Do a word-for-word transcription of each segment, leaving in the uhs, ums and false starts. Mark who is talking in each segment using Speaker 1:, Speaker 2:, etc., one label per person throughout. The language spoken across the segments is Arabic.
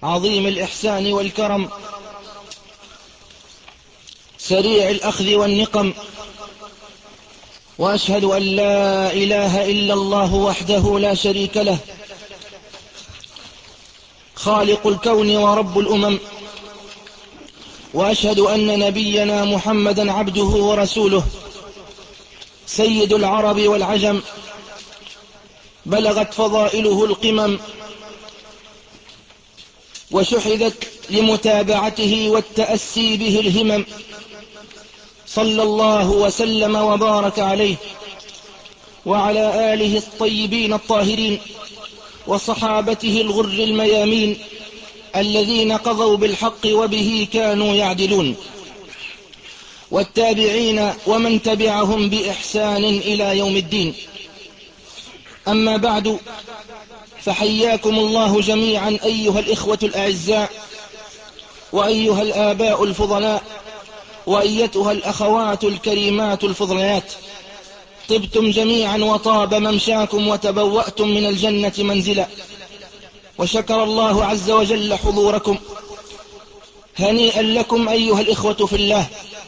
Speaker 1: عظيم الإحسان والكرم، سريع الأخذ والنقم، وأشهد أن لا إله إلا الله وحده لا شريك له، خالق الكون ورب الأمم. وأشهد أن نبينا محمدا عبده ورسوله، سيد العرب والعجم، بلغت فضائله القمم، وشحذت لمتابعته والتأسي به الهمم. صلى الله وسلم وبارك عليه وعلى آله الطيبين الطاهرين وصحابته الغر الميامين الذين قضوا بالحق وبه كانوا يعدلون، والتابعين ومن تبعهم بإحسان إلى يوم الدين. أما بعد، فحياكم الله جميعا أيها الإخوة الأعزاء، وأيها الآباء الفضلاء، وأيتها الأخوات الكريمات الفضليات. طبتم جميعا وطاب ممشاكم وتبوأتم من الجنة منزلا، وشكر الله عز وجل حضوركم. هنيئا لكم أيها الإخوة في الله،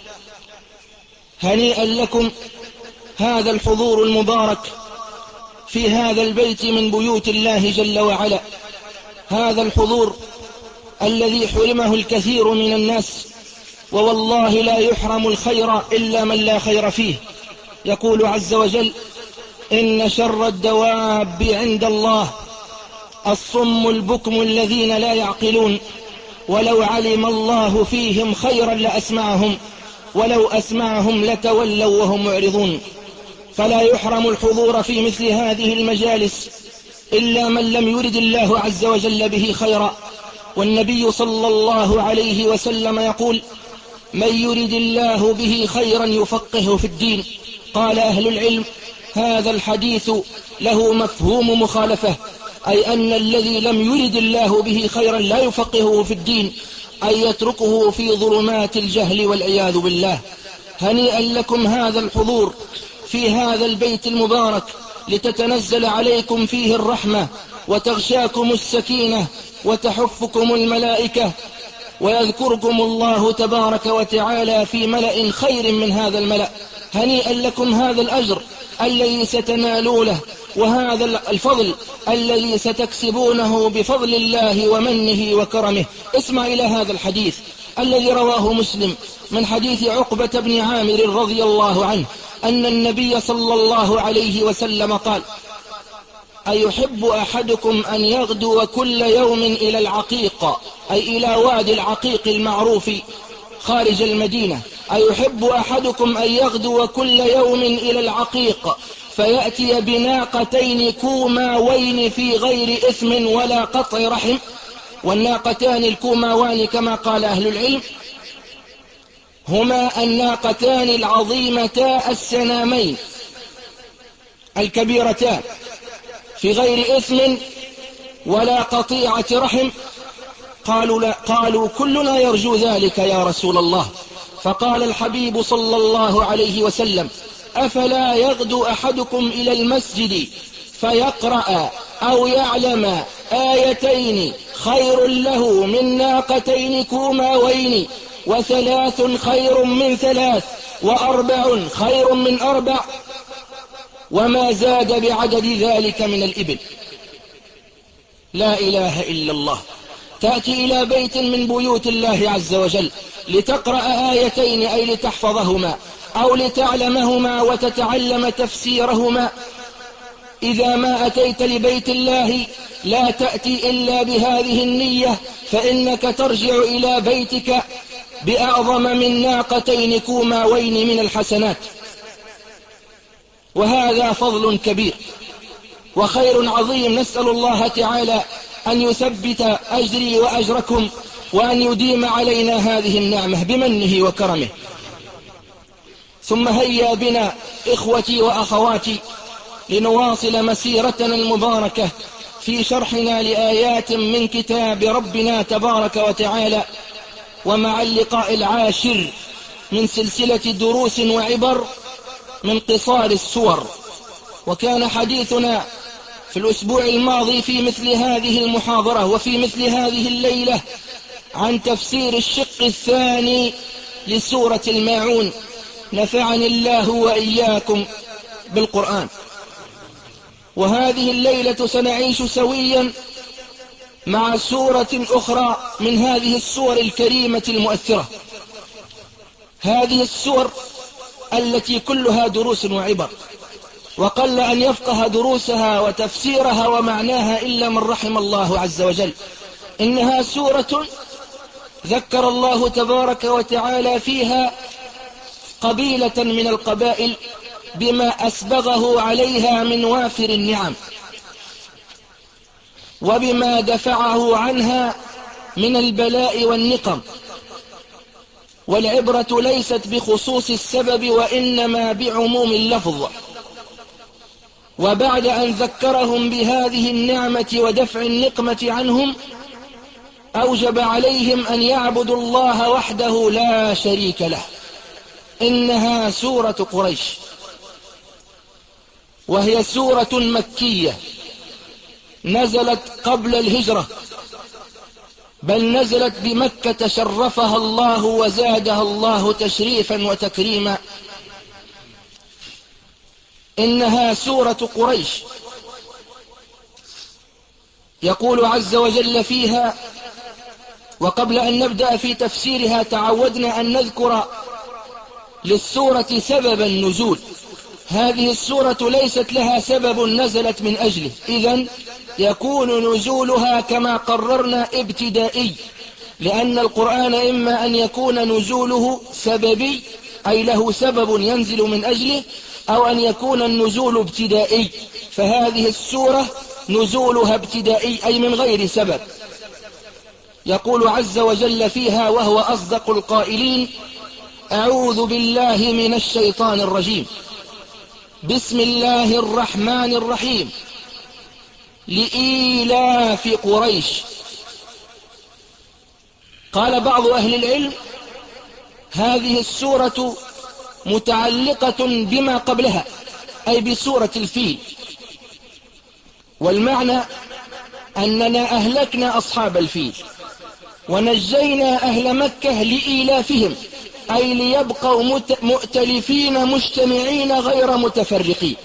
Speaker 1: هنيئا لكم هذا الحضور المبارك في هذا البيت من بيوت الله جل وعلا، هذا الحضور الذي حرمه الكثير من الناس، ووالله لا يحرم الخير إلا من لا خير فيه. يقول عز وجل: إن شر الدواب عند الله الصم البكم الذين لا يعقلون، ولو علم الله فيهم خيرا لأسمعهم، ولو أسمعهم لتولوا وهم معرضون. فلا يحرم الحضور في مثل هذه المجالس إلا من لم يرد الله عز وجل به خيرا. والنبي صلى الله عليه وسلم يقول: من يرد الله به خيرا يفقهه في الدين. قال أهل العلم: هذا الحديث له مفهوم مخالفة، أي أن الذي لم يرد الله به خيرا لا يفقهه في الدين، أي يتركه في ظلمات الجهل والعياذ بالله. هنيئا لكم هذا الحضور في هذا البيت المبارك، لتتنزل عليكم فيه الرحمة، وتغشاكم السكينة، وتحفكم الملائكة، ويذكركم الله تبارك وتعالى في ملأ خير من هذا الملأ. هنيئا لكم هذا الأجر الذي ستنالونه، وهذا الفضل الذي ستكسبونه بفضل الله ومنه وكرمه. اسمع إلى هذا الحديث الذي رواه مسلم من حديث عقبة بن عامر رضي الله عنه أن النبي صلى الله عليه وسلم قال: أيحب أحدكم أن يغدو كل يوم إلى العقيق، أي إلى وادي العقيق المعروف خارج المدينة. أيحب أحدكم أن يغدو كل يوم إلى العقيق فيأتي بناقتين كوماوين في غير إثم ولا قطع رحم؟ والناقتان الكوماوان كما قال أهل العلم هما الناقتان العظيمتا السنامين الكبيرتان في غير إثم ولا قطيعة رحم. قالوا, لا قالوا كلنا يرجو ذلك يا رسول الله. فقال الحبيب صلى الله عليه وسلم: أفلا يغدو أحدكم إلى المسجد فيقرأ أو يعلم آيتين خير له من ناقتين كوماوين، وثلاث خير من ثلاث، وأربع خير من أربع، وما زاد بعدد ذلك من الإبل. لا إله إلا الله. تأتي إلى بيت من بيوت الله عز وجل لتقرأ آيتين، أي لتحفظهما أو لتعلمهما وتتعلم تفسيرهما. إذا ما أتيت لبيت الله لا تأتي إلا بهذه النية، فإنك ترجع إلى بيتك بأعظم من ناقتين كوماوين من الحسنات. وهذا فضل كبير وخير عظيم. نسأل الله تعالى أن يثبت أجري وأجركم، وأن يديم علينا هذه النعمة بمنه وكرمه. ثم هيا بنا إخوتي وأخواتي لنواصل مسيرتنا المباركة في شرحنا لآيات من كتاب ربنا تبارك وتعالى، ومع اللقاء العاشر من سلسلة دروس وعبر من قصار السور. وكان حديثنا في الأسبوع الماضي في مثل هذه المحاضرة وفي مثل هذه الليلة عن تفسير الشق الثاني لسورة الماعون. نفعني الله وإياكم بالقرآن. وهذه الليلة سنعيش سويا مع سورة أخرى من هذه السور الكريمة المؤثرة، هذه السور التي كلها دروس وعبر، وقل أن يفقه دروسها وتفسيرها ومعناها إلا من رحم الله عز وجل. إنها سورة ذكر الله تبارك وتعالى فيها قبيلة من القبائل بما أسبغه عليها من وافر النعم، وبما دفعه عنها من البلاء والنقم. والعبرة ليست بخصوص السبب وإنما بعموم اللفظ. وبعد أن ذكرهم بهذه النعمة ودفع النقمة عنهم، أوجب عليهم أن يعبدوا الله وحده لا شريك له. إنها سورة قريش، وهي سورة مكية نزلت قبل الهجرة، بل نزلت بمكة شرفها الله وزادها الله تشريفا وتكريما. إنها سورة قريش. يقول عز وجل فيها، وقبل أن نبدأ في تفسيرها تعودنا أن نذكر للسورة سبب النزول. هذه السورة ليست لها سبب نزلت من أجله، إذن يكون نزولها كما قررنا ابتدائي، لأن القرآن إما أن يكون نزوله سببي أي له سبب ينزل من أجله، أو أن يكون النزول ابتدائي. فهذه السورة نزولها ابتدائي أي من غير سبب. يقول عز وجل فيها وهو أصدق القائلين: أعوذ بالله من الشيطان الرجيم، بسم الله الرحمن الرحيم، لإيلاف قريش. قال بعض أهل العلم هذه السورة متعلقة بما قبلها، أي بسورة الفيل. والمعنى أننا أهلكنا أصحاب الفيل ونجينا أهل مكة لإيلافهم، أي ليبقوا مؤتلفين مجتمعين غير متفرقين.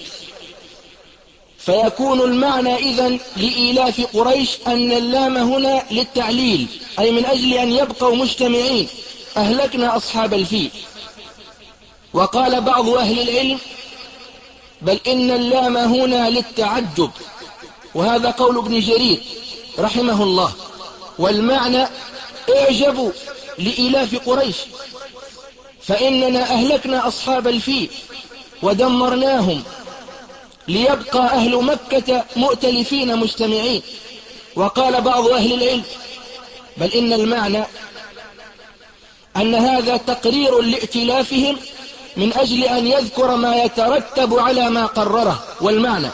Speaker 1: فيكون المعنى إذن لإيلاف قريش أن اللام هنا للتعليل، أي من أجل أن يبقوا مجتمعين أهلكنا أصحاب الفيل. وقال بعض أهل العلم بل إن اللام هنا للتعجب، وهذا قول ابن جرير رحمه الله. والمعنى اعجبوا لإيلاف قريش، فإننا أهلكنا أصحاب الفيل ودمرناهم ليبقى أهل مكة مؤتلفين مجتمعين. وقال بعض أهل العلم بل إن المعنى أن هذا تقرير لائتلافهم من أجل أن يذكر ما يترتب على ما قرره. والمعنى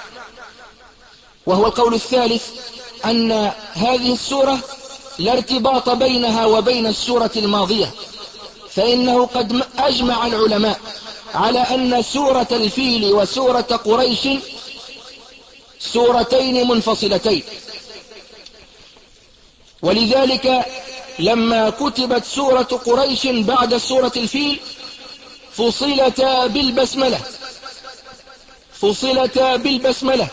Speaker 1: وهو القول الثالث أن هذه السورة لا ارتباط بينها وبين السورة الماضية، فإنه قد أجمع العلماء على أن سورة الفيل وسورة قريش سورتين منفصلتين. ولذلك لما كتبت سورة قريش بعد سورة الفيل فصلتا بالبسملة فصلتا بالبسملة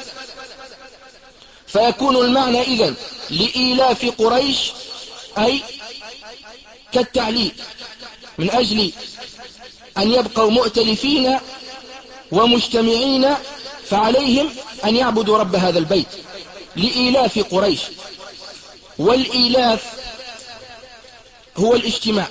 Speaker 1: فيكون المعنى إذن لإيلاف قريش أي كالتعليل، من أجل أن يبقوا مؤتلفين ومجتمعين، فعليهم أن يعبدوا رب هذا البيت لإيلاف قريش. والإيلاف هو الاجتماع.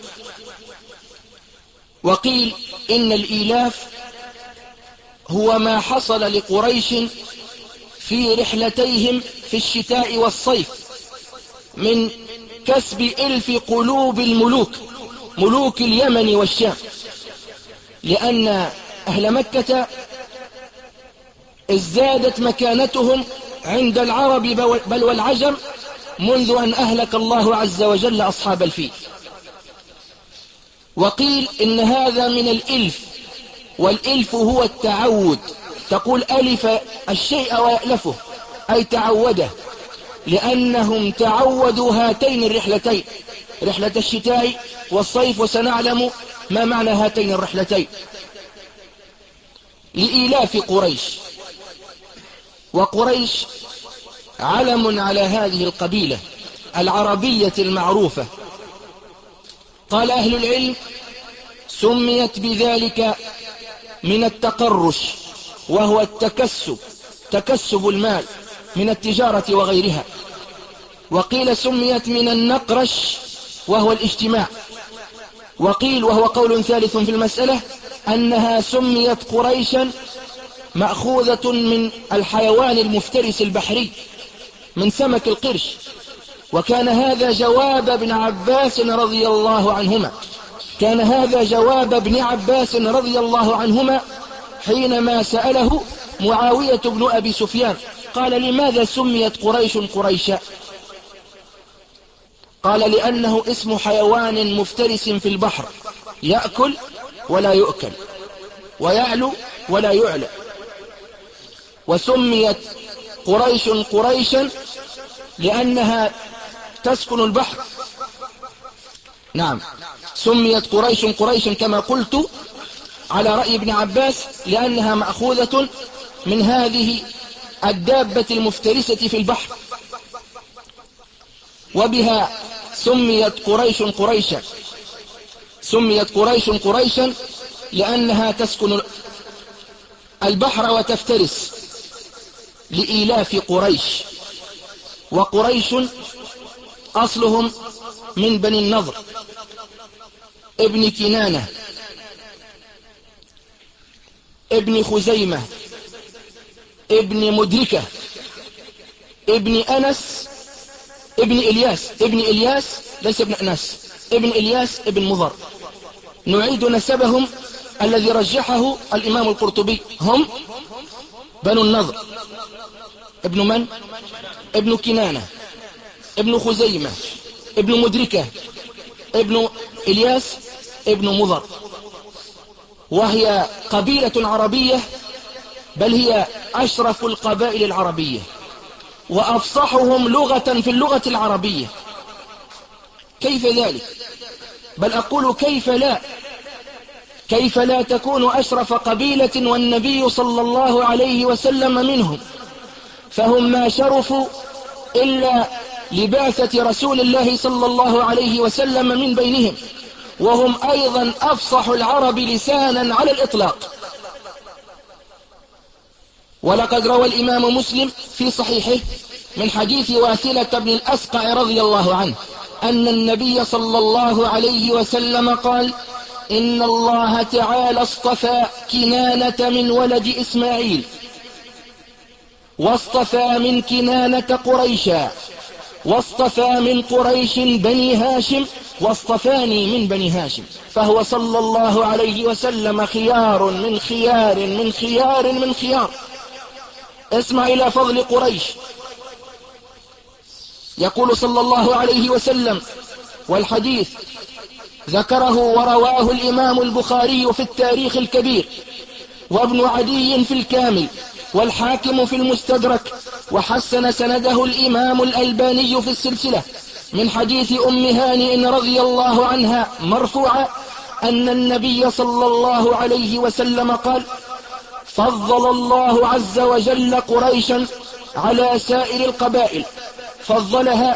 Speaker 1: وقيل إن الإيلاف هو ما حصل لقريش في رحلتيهم في الشتاء والصيف من كسب إلف قلوب الملوك، ملوك اليمن والشام، لأن أهل مكة ازدادت مكانتهم عند العرب بل والعجم منذ أن أهلك الله عز وجل أصحاب الفيل. وقيل إن هذا من الإلف، والإلف هو التعود، تقول ألف الشيء ويألفه، أي تعوده، لأنهم تعودوا هاتين الرحلتين، رحلة الشتاء والصيف، وسنعلم ما معنى هاتين الرحلتين. لإيلاف قريش، وقريش علم على هذه القبيلة العربية المعروفة. قال أهل العلم: سميت بذلك من التقرش، وهو التكسب، تكسب المال من التجارة وغيرها. وقيل سميت من النقرش، وهو الاجتماع. وقيل، وهو قول ثالث في المسألة، أنها سميت قريشا مأخوذة من الحيوان المفترس البحري، من سمك القرش. وكان هذا جواب ابن عباس رضي الله عنهما كان هذا جواب ابن عباس رضي الله عنهما حينما سأله معاوية بن أبي سفيان، قال: لماذا سميت قريش قريشا؟ قال: لأنه اسم حيوان مفترس في البحر، يأكل ولا يؤكل، ويعلو ولا يعلى. وسميت قريش قريشا لأنها تسكن البحر. نعم، سميت قريش قريشا كما قلت على رأي ابن عباس، لأنها مأخوذة من هذه الدابة المفترسة في البحر، وبها سميت قريش قريشا. سميت قريش قريشا لأنها تسكن البحر وتفترس، لإيلاف قريش. وقريش أصلهم من بني النضر ابن كنانة ابن خزيمة ابن مدركة ابن أنس ابن إلياس ابن إلياس ليس ابن أنس، ابن إلياس ابن مضر. نعيد نسبهم الذي رجحه الإمام القرطبي، هم بنو النضر. ابن من؟ ابن كنانة ابن خزيمة ابن مدركة ابن إلياس ابن مضر. وهي قبيلة عربية، بل هي أشرف القبائل العربية وأفصحهم لغة في اللغة العربية. كيف ذلك؟ بل أقول كيف لا كيف لا تكون أشرف قبيلة والنبي صلى الله عليه وسلم منهم؟ فهم ما شرفوا إلا لبعثة رسول الله صلى الله عليه وسلم من بينهم، وهم أيضا أفصح العرب لسانا على الإطلاق. ولقد روى الإمام مسلم في صحيحه من حديث واثلة بن الأسقع رضي الله عنه أن النبي صلى الله عليه وسلم قال: إن الله تعالى اصطفى كنانة من ولد إسماعيل، واصطفى من كنانة قريشا، واصطفى من قريش بني هاشم، واصطفاني من بني هاشم. فهو صلى الله عليه وسلم خيار من خيار من خيار من خيار. اسمع إلى فضل قريش. يقول صلى الله عليه وسلم، والحديث ذكره ورواه الإمام البخاري في التاريخ الكبير، وابن عدي في الكامل، والحاكم في المستدرك، وحسن سنده الإمام الألباني في السلسلة، من حديث أم هانئ رضي الله عنها مرفوعا أن النبي صلى الله عليه وسلم قال: فضل الله عز وجل قريشا على سائر القبائل، فضلها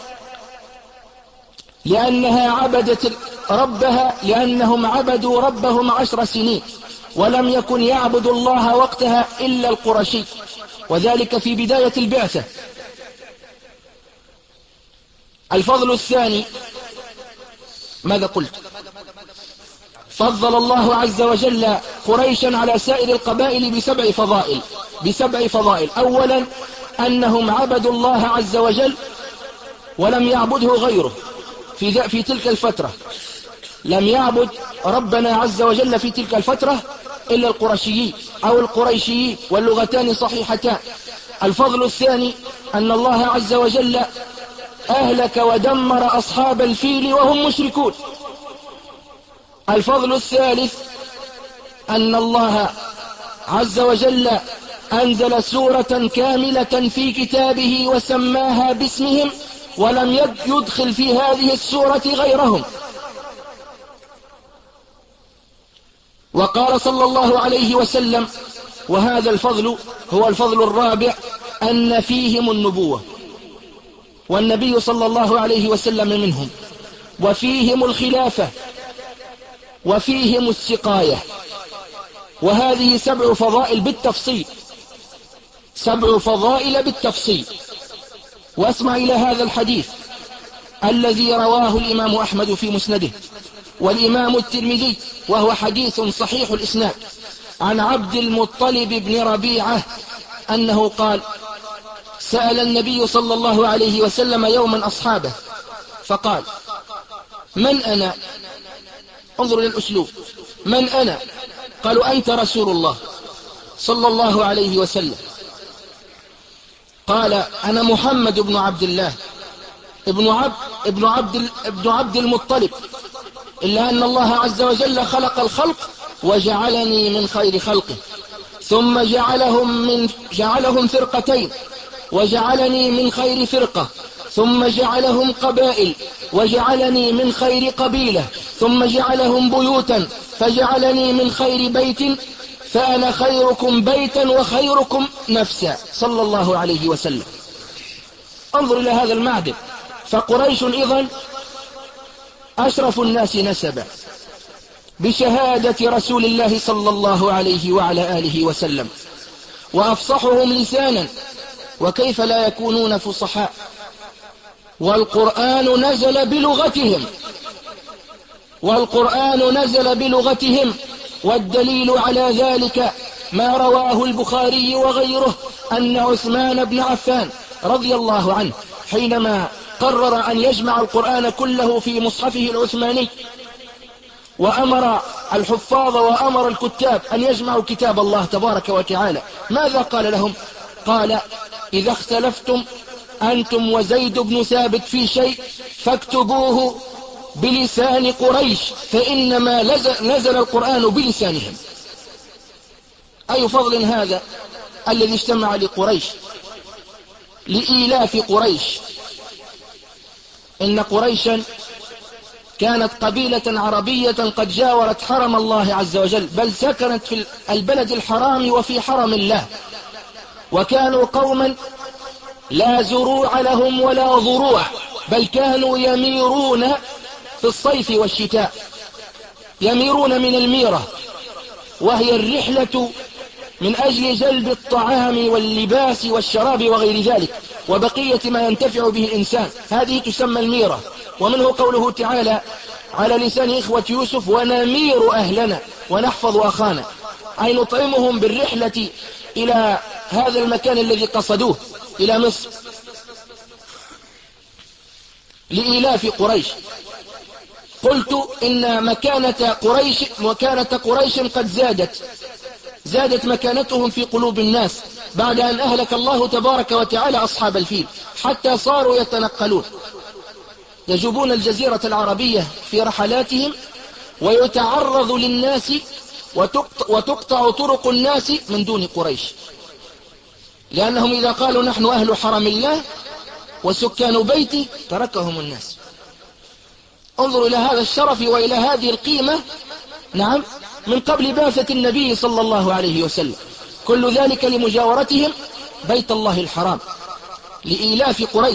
Speaker 1: لأنها عبدت ربها لأنهم عبدوا ربهم عشر سنين، ولم يكن يعبد الله وقتها إلا القرشي، وذلك في بداية البعثة. الفضل الثاني، ماذا قلت؟ فضل الله عز وجل قريشا على سائر القبائل بسبع فضائل بسبع فضائل أولا أنهم عبدوا الله عز وجل ولم يعبده غيره في, في تلك الفترة. لم يعبد ربنا عز وجل في تلك الفترة إلا القرشيين أو القريشيين، واللغتان صحيحتان. الفضل الثاني أن الله عز وجل أهلك ودمر أصحاب الفيل وهم مشركون. الفضل الثالث أن الله عز وجل أنزل سورة كاملة في كتابه وسماها باسمهم ولم يدخل في هذه السورة غيرهم. وقال صلى الله عليه وسلم: وهذا الفضل هو الفضل الرابع، أن فيهم النبوة، والنبي صلى الله عليه وسلم منهم، وفيهم الخلافة، وفيهم السقاية. وهذه سبع فضائل بالتفصيل، سبع فضائل بالتفصيل. واسمع إلى هذا الحديث الذي رواه الإمام أحمد في مسنده، والإمام الترمذي، وهو حديث صحيح الإسناد، عن عبد المطلب بن ربيعة أنه قال: سأل النبي صلى الله عليه وسلم يوما أصحابه فقال: من أنا؟ انظر إلى الأسلوب، من أنا؟ قالوا: أنت رسول الله صلى الله عليه وسلم. قال: أنا محمد بن عبد الله ابن عبد ابن عبد ابن عبد المطلب، إلا أن الله عز وجل خلق الخلق وجعلني من خير خلقه، ثم جعلهم من جعلهم فرقتين وجعلني من خير فرقة، ثم جعلهم قبائل وجعلني من خير قبيلة، ثم جعلهم بيوتا فجعلني من خير بيت، فأنا خيركم بيتا وخيركم نفسا، صلى الله عليه وسلم. انظر إلى هذا المعدن. فقريش إذن أشرف الناس نسبا بشهادة رسول الله صلى الله عليه وعلى آله وسلم، وأفصحهم لسانا، وكيف لا يكونون فصحاء، والقرآن نزل بلغتهم والقرآن نزل بلغتهم والدليل على ذلك ما رواه البخاري وغيره أن عثمان بن عفان رضي الله عنه حينما قرر أن يجمع القرآن كله في مصحفه العثماني، وأمر الحفاظ وأمر الكتاب أن يجمعوا كتاب الله تبارك وتعالى، ماذا قال لهم؟ قال: إذا اختلفتم أنتم وزيد بن ثابت في شيء فاكتبوه بلسان قريش، فإنما نزل القرآن بلسانهم. أي فضل هذا الذي اجتمع لقريش، لإيلاف قريش. إن قريشا كانت قبيلة عربية قد جاورت حرم الله عز وجل، بل سكنت في البلد الحرام وفي حرم الله، وكانوا قوما لا زروع لهم ولا ضروع، بل كانوا يميرون في الصيف والشتاء، يميرون من الميرة، وهي الرحلة من أجل جلب الطعام واللباس والشراب وغير ذلك وبقية ما ينتفع به الإنسان، هذه تسمى الميرة. ومنه قوله تعالى على لسان إخوة يوسف: ونمير أهلنا ونحفظ أخانا، أي نطعمهم بالرحلة إلى هذا المكان الذي قصدوه، إلى مصر، لإيلاف قريش. قلت إن مكانة قريش مكانة قريش قد زادت زادت مكانتهم في قلوب الناس بعد أن أهلك الله تبارك وتعالى أصحاب الفيل، حتى صاروا يتنقلون، يجوبون الجزيرة العربية في رحلاتهم، ويتعرض للناس وتقطع, وتقطع طرق الناس من دون قريش، لأنهم إذا قالوا نحن أهل حرم الله وسكان بيتي تركهم الناس. انظروا إلى هذا الشرف وإلى هذه القيمة، نعم، من قبل بعثة النبي صلى الله عليه وسلم، كل ذلك لمجاورتهم بيت الله الحرام، لإيلاف قريش.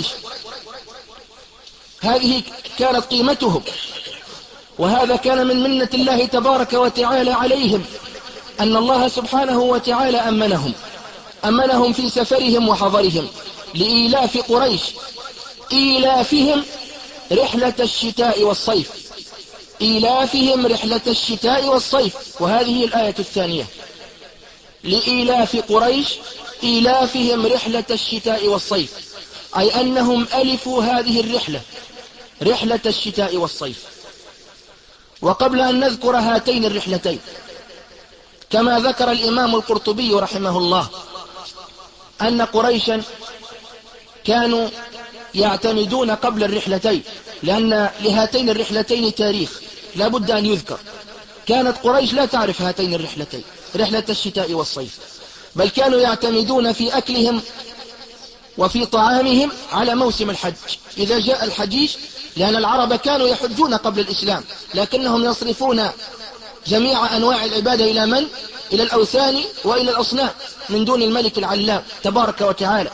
Speaker 1: هذه كانت قيمتهم، وهذا كان من منة الله تبارك وتعالى عليهم، أن الله سبحانه وتعالى أمنهم أمنهم في سفرهم وحضرهم لإيلاف قريش، إيلافهم رحلة الشتاء والصيف، إيلافهم رحلة الشتاء والصيف. وهذه الآية الثانية: لإيلاف قريش إيلافهم رحلة الشتاء والصيف، أي أنهم ألفوا هذه الرحلة، رحلة الشتاء والصيف. وقبل أن نذكر هاتين الرحلتين، كما ذكر الإمام القرطبي رحمه الله أن قريشا كانوا يعتمدون قبل الرحلتين، لأن لهاتين الرحلتين تاريخ لا بد أن يذكر. كانت قريش لا تعرف هاتين الرحلتين، رحلة الشتاء والصيف، بل كانوا يعتمدون في أكلهم وفي طعامهم على موسم الحج. إذا جاء الحجيج، لأن العرب كانوا يحجون قبل الإسلام، لكنهم يصرفون جميع أنواع العبادة إلى من؟ إلى الأوثان وإلى الأصنام من دون الملك العلام تبارك وتعالى.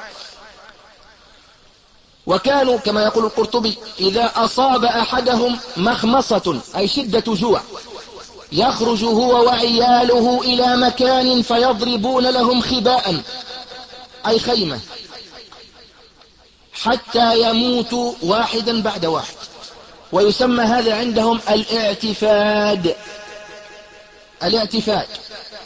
Speaker 1: وكانوا كما يقول القرطبي إذا أصاب أحدهم مخمصة أي شدة جوع يخرج هو وعياله إلى مكان فيضربون لهم خباء أي خيمة حتى يموتوا واحدا بعد واحد، ويسمى هذا عندهم الاعتفاد. الاعتفاد.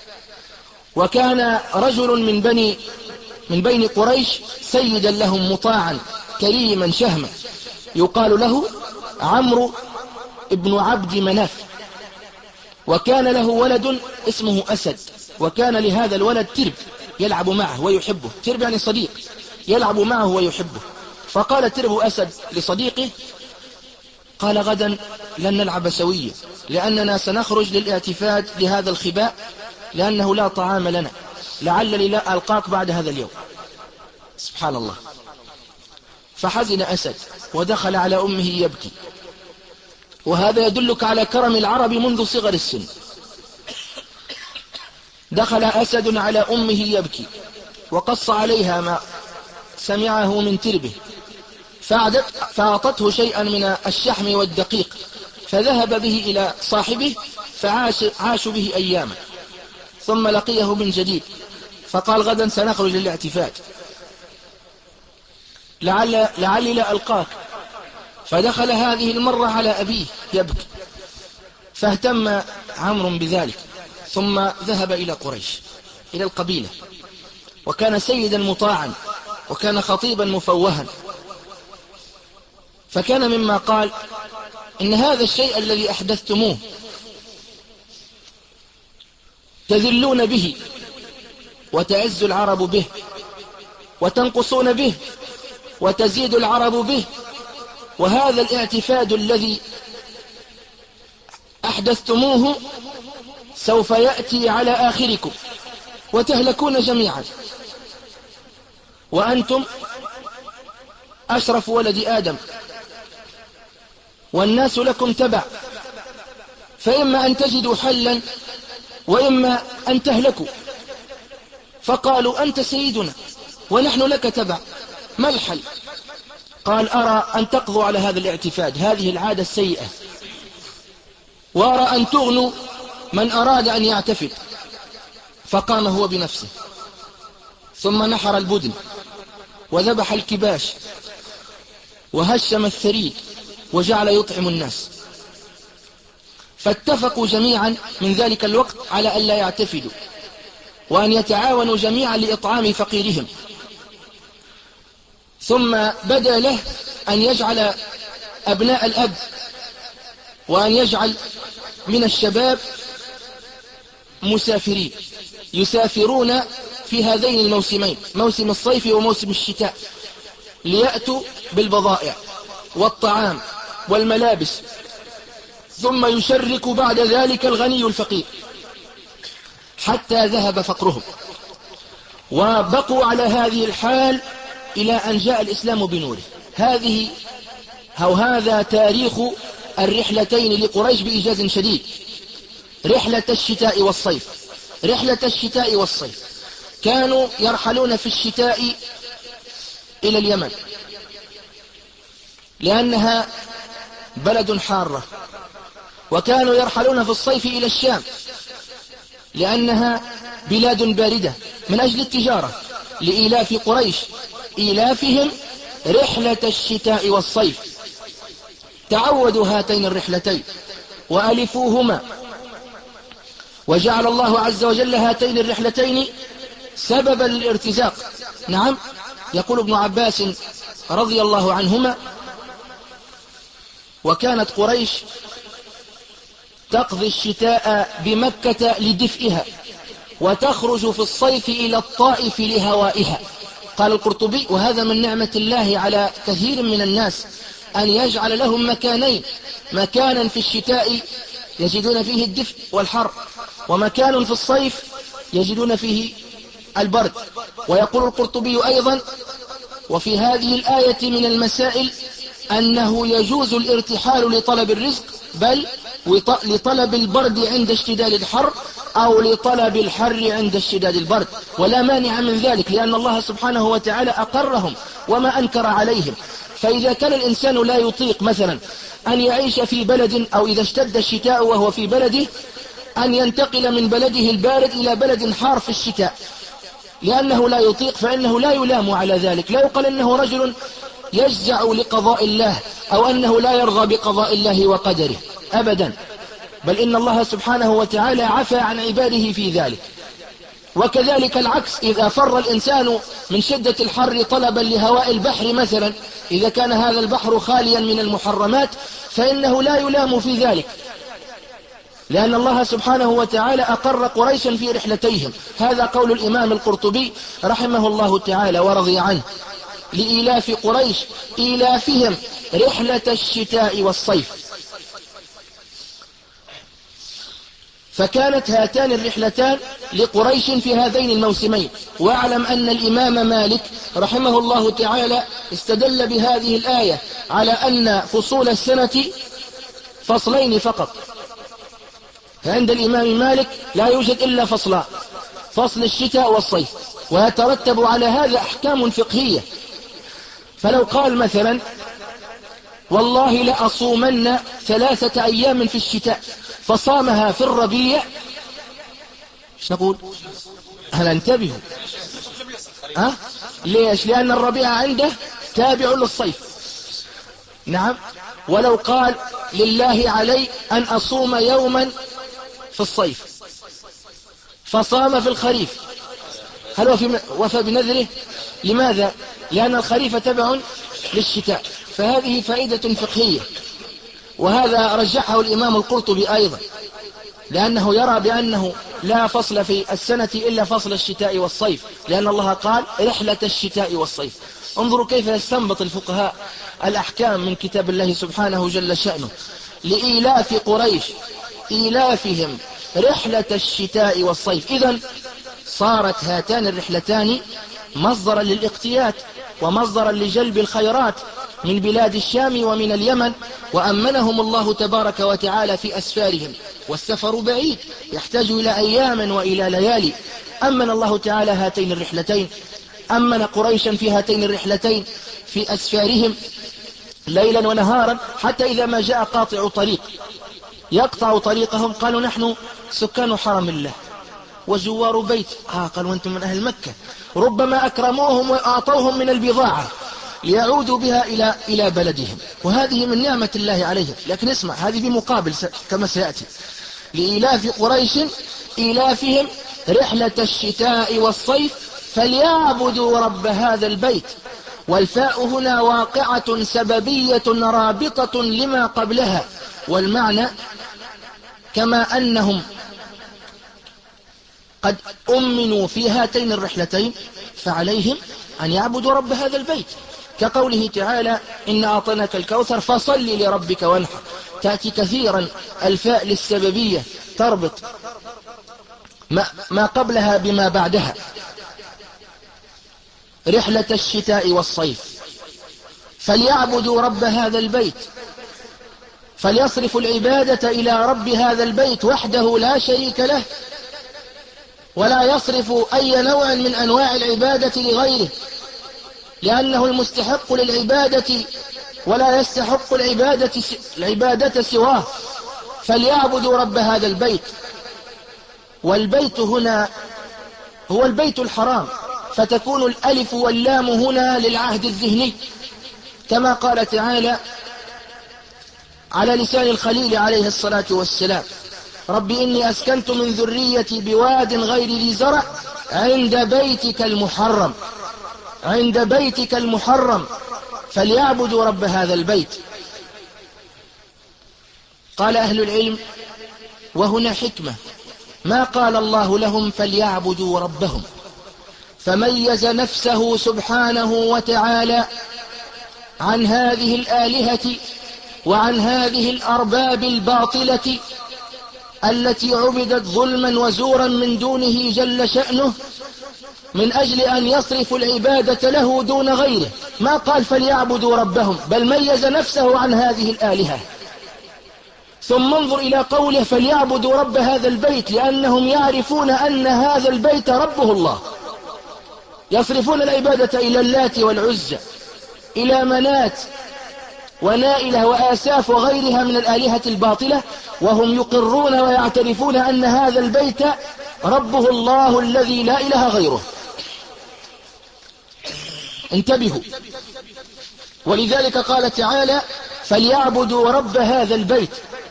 Speaker 1: وكان رجل من بني من بين قريش سيدا لهم مطاعا كريما شهما يقال له عمرو ابن عبد مناف، وكان له ولد اسمه أسد، وكان لهذا الولد ترب يلعب معه ويحبه. ترب يعني صديق يلعب معه ويحبه. فقال ترب أسد لصديقه، قال غدا لن نلعب سويا لأننا سنخرج للاعتفاد لهذا الخباء لأنه لا طعام لنا، لعلني لا ألقاك بعد هذا اليوم. سبحان الله. فحزن أسد ودخل على أمه يبكي، وهذا يدلك على كرم العرب منذ صغر السن. دخل أسد على أمه يبكي وقص عليها ما سمعه من تربه، فأعطته شيئا من الشحم والدقيق، فذهب به إلى صاحبه فعاش عاش به أياما، ثم لقيه من جديد فقال غدا سنخرج للاعتفاد لعل لعلي لا ألقاك. فدخل هذه المرة على أبيه يبكي، فاهتم عمرو بذلك، ثم ذهب إلى قريش إلى القبيلة، وكان سيدا مطاعا وكان خطيبا مفوها. فكان مما قال إن هذا الشيء الذي أحدثتموه تذلون به وتعز العرب به، وتنقصون به وتزيد العرب به، وهذا الاعتفاد الذي أحدثتموه سوف يأتي على آخركم وتهلكون جميعا، وأنتم أشرف ولد آدم والناس لكم تبع، فإما أن تجدوا حلا وإما أن تهلكوا. فقالوا أنت سيدنا ونحن لك تبع، ما الحل؟ قال أرى أن تقضوا على هذا الاعتفاد، هذه العادة السيئة، وأرى أن تغنوا من أراد أن يعتفد. فقام هو بنفسه ثم نحر البدن وذبح الكباش وهشم الثريد وجعل يطعم الناس. فاتفقوا جميعا من ذلك الوقت على أن لا يعتفدوا، وأن يتعاونوا جميعا لإطعام فقيرهم. ثم بدا له أن يجعل أبناء الأب وأن يجعل من الشباب مسافرين يسافرون في هذين الموسمين، موسم الصيف وموسم الشتاء، ليأتوا بالبضائع والطعام والملابس، ثم يشرك بعد ذلك الغني الفقير حتى ذهب فقرهم، وبقوا على هذه الحال إلى أن جاء الإسلام بنوره. هذه أو هذا تاريخ الرحلتين لقريش بإيجاز شديد، رحلة الشتاء والصيف. رحلة الشتاء والصيف كانوا يرحلون في الشتاء إلى اليمن لأنها بلد حارة، وكانوا يرحلون في الصيف إلى الشام لأنها بلاد باردة من أجل التجارة، لإيلاف قريش إيلافهم رحلة الشتاء والصيف. تعودوا هاتين الرحلتين وألفوهما، وجعل الله عز وجل هاتين الرحلتين سببا للارتزاق. نعم، يقول ابن عباس رضي الله عنهما: وكانت قريش تقضي الشتاء بمكة لدفئها، وتخرج في الصيف إلى الطائف لهوائها. قال القرطبي: وهذا من نعمة الله على كثير من الناس أن يجعل لهم مكانين، مكانا في الشتاء يجدون فيه الدفء والحر، ومكان في الصيف يجدون فيه البرد. ويقول القرطبي أيضا: وفي هذه الآية من المسائل أنه يجوز الارتحال لطلب الرزق، بل لطلب البرد عند اشتداد الحر، أو لطلب الحر عند اشتداد البرد، ولا مانع من ذلك، لأن الله سبحانه وتعالى أقرهم وما أنكر عليهم. فإذا كان الإنسان لا يطيق مثلا أن يعيش في بلد، أو إذا اشتد الشتاء وهو في بلده أن ينتقل من بلده البارد إلى بلد حار في الشتاء لأنه لا يطيق، فإنه لا يلام على ذلك، لا يقال أنه رجل يجزع لقضاء الله، أو أنه لا يرغى بقضاء الله وقدره أبدا، بل إن الله سبحانه وتعالى عفى عن عباده في ذلك. وكذلك العكس، إذا فر الإنسان من شدة الحر طلبا لهواء البحر مثلا، إذا كان هذا البحر خاليا من المحرمات فإنه لا يلام في ذلك، لأن الله سبحانه وتعالى أقر قريشا في رحلتيهم. هذا قول الإمام القرطبي رحمه الله تعالى ورضي عنه: لإيلاف قريش إيلافهم رحلة الشتاء والصيف. فكانت هاتان الرحلتان لقريش في هذين الموسمين. واعلم أن الإمام مالك رحمه الله تعالى استدل بهذه الآية على أن فصول السنة فصلين فقط. فعند الإمام مالك لا يوجد إلا فصلان: فصل الشتاء والصيف، ويترتب على هذا أحكام فقهية. فلو قال مثلا: والله لأصومن ثلاثة أيام في الشتاء، فصامها في الربيع، ايش نقول؟ هل انتبهوا؟ أه؟ ليش؟ لأن الربيع عنده تابع للصيف. نعم. ولو قال: لله علي أن أصوم يوما في الصيف، فصام في الخريف، هل وفي وفى بنذره؟ لماذا؟ لأن الخريف تبع للشتاء. فهذه فائدة فقهية، وهذا رجحه الإمام القرطبي أيضا، لأنه يرى بأنه لا فصل في السنة إلا فصل الشتاء والصيف، لأن الله قال رحلة الشتاء والصيف. انظروا كيف يستنبط الفقهاء الأحكام من كتاب الله سبحانه جل شأنه. لإيلاف قريش إيلافهم رحلة الشتاء والصيف. إذن صارت هاتان الرحلتان مصدرا للاقتيات ومصدرا لجلب الخيرات من بلاد الشام ومن اليمن، وأمنهم الله تبارك وتعالى في أسفارهم. والسفر بعيد يحتاج إلى أيام وإلى ليالي. أمن الله تعالى هاتين الرحلتين، أمن قريشا في هاتين الرحلتين في أسفارهم ليلا ونهارا، حتى إذا ما جاء قاطع طريق يقطع طريقهم قالوا: نحن سكان حرم الله وزوار بيت. آه قالوا: وأنتم من أهل مكة. ربما أكرموهم وأعطوهم من البضاعة ليعودوا بها إلى إلى بلدهم، وهذه من نعمة الله عليهم. لكن اسمع، هذه بمقابل كما سيأتي: لإيلاف قريش إيلافهم رحلة الشتاء والصيف فليعبدوا رب هذا البيت. والفاء هنا واقعة سببية رابطة لما قبلها، والمعنى كما أنهم قد أمنوا في هاتين الرحلتين فعليهم أن يعبدوا رب هذا البيت، كقوله تعالى: إن أعطيناك الكوثر فصل لربك وانحر. تأتي كثيرا الفاء للسببية تربط ما, ما قبلها بما بعدها. رحلة الشتاء والصيف فليعبدوا رب هذا البيت، فليصرفوا العبادة إلى رب هذا البيت وحده لا شريك له، ولا يصرف أي نوع من أنواع العبادة لغيره، لأنه المستحق للعبادة ولا يستحق العبادة, العبادة سواه. فليعبدوا رب هذا البيت. والبيت هنا هو البيت الحرام، فتكون الألف واللام هنا للعهد الذهني، كما قال تعالى على لسان الخليل عليه الصلاة والسلام: رب إني أسكنت من ذريتي بواد غير ذي زرع عند بيتك المحرم. عند بيتك المحرم فليعبدوا رب هذا البيت. قال أهل العلم: وهنا حكمة، ما قال الله لهم فليعبدوا ربهم، فميز نفسه سبحانه وتعالى عن هذه الآلهة وعن هذه الأرباب الباطلة التي عبدت ظلما وزورا من دونه جل شأنه، من أجل أن يصرفوا العبادة له دون غيره، ما قال فليعبدوا ربهم، بل ميز نفسه عن هذه الآلهة. ثم انظر إلى قوله فليعبدوا رب هذا البيت، لأنهم يعرفون أن هذا البيت ربه الله، يصرفون العبادة إلى اللات والعزى، إلى منات ونائلة وآساف وغيرها من الآلهة الباطلة، وهم يقرون ويعترفون أن هذا البيت ربه الله الذي لا إله غيره. انتبهوا. ولذلك قال تعالى فليعبدوا رب هذا البيت.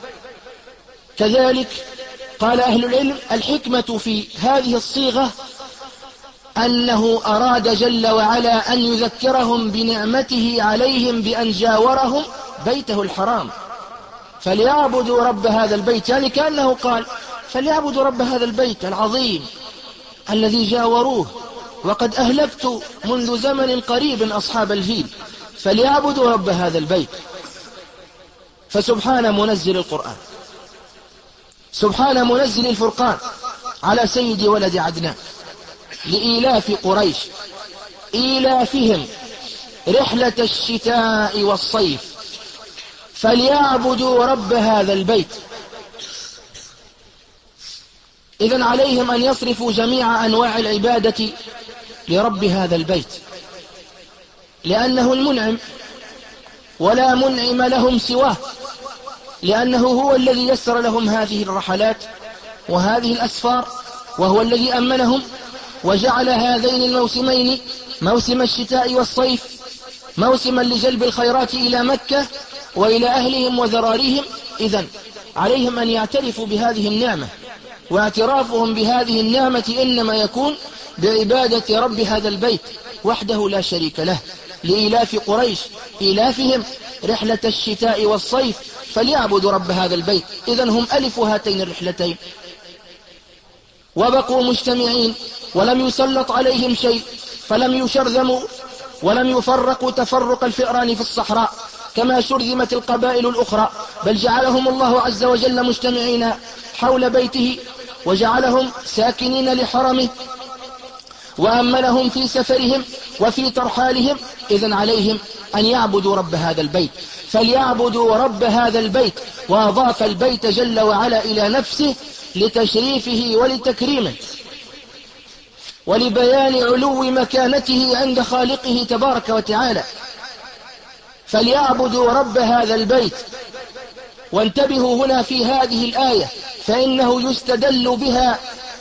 Speaker 1: كذلك قال أهل العلم الحكمة في هذه الصيغة أنه أراد جل وعلا أن يذكرهم بنعمته عليهم بأن جاورهم بيته الحرام. فليعبدوا رب هذا البيت، يعني كأنه قال فليعبدوا رب هذا البيت العظيم الذي جاوروه، وقد أهلكت منذ زمن قريب أصحاب الفيل، فليعبدوا رب هذا البيت. فسبحان منزل القرآن، سبحان منزل الفرقان على سيد ولد عدنان، لإيلاف قريش إيلافهم رحلة الشتاء والصيف، فليعبدوا رب هذا البيت. إذن عليهم أن يصرفوا جميع أنواع العبادة لرب هذا البيت، لأنه المنعم ولا منعم لهم سواه، لأنه هو الذي يسر لهم هذه الرحلات وهذه الأسفار، وهو الذي أمنهم وجعل هذين الموسمين موسم الشتاء والصيف موسما لجلب الخيرات إلى مكة وإلى أهلهم وذراريهم. إذن عليهم أن يعترفوا بهذه النعمة، واعترافهم بهذه النعمة إنما يكون بعبادة رب هذا البيت وحده لا شريك له، لإيلاف قريش إيلافهم رحلة الشتاء والصيف، فليعبدوا رب هذا البيت. إذن هم ألفوا هاتين الرحلتين وبقوا مجتمعين، ولم يسلط عليهم شيء، فلم يشرذموا ولم يفرقوا تفرق الفئران في الصحراء كما شرذمت القبائل الأخرى، بل جعلهم الله عز وجل مجتمعين حول بيته، وجعلهم ساكنين لحرمه، وأمنهم في سفرهم وفي ترحالهم. إذن عليهم أن يعبدوا رب هذا البيت، فليعبدوا رب هذا البيت، وأضاف البيت جل وعلا إلى نفسه لتشريفه ولتكريمه ولبيان علو مكانته عند خالقه تبارك وتعالى. فليعبدوا رب هذا البيت. وانتبهوا هنا في هذه الآية، فإنه يستدل بها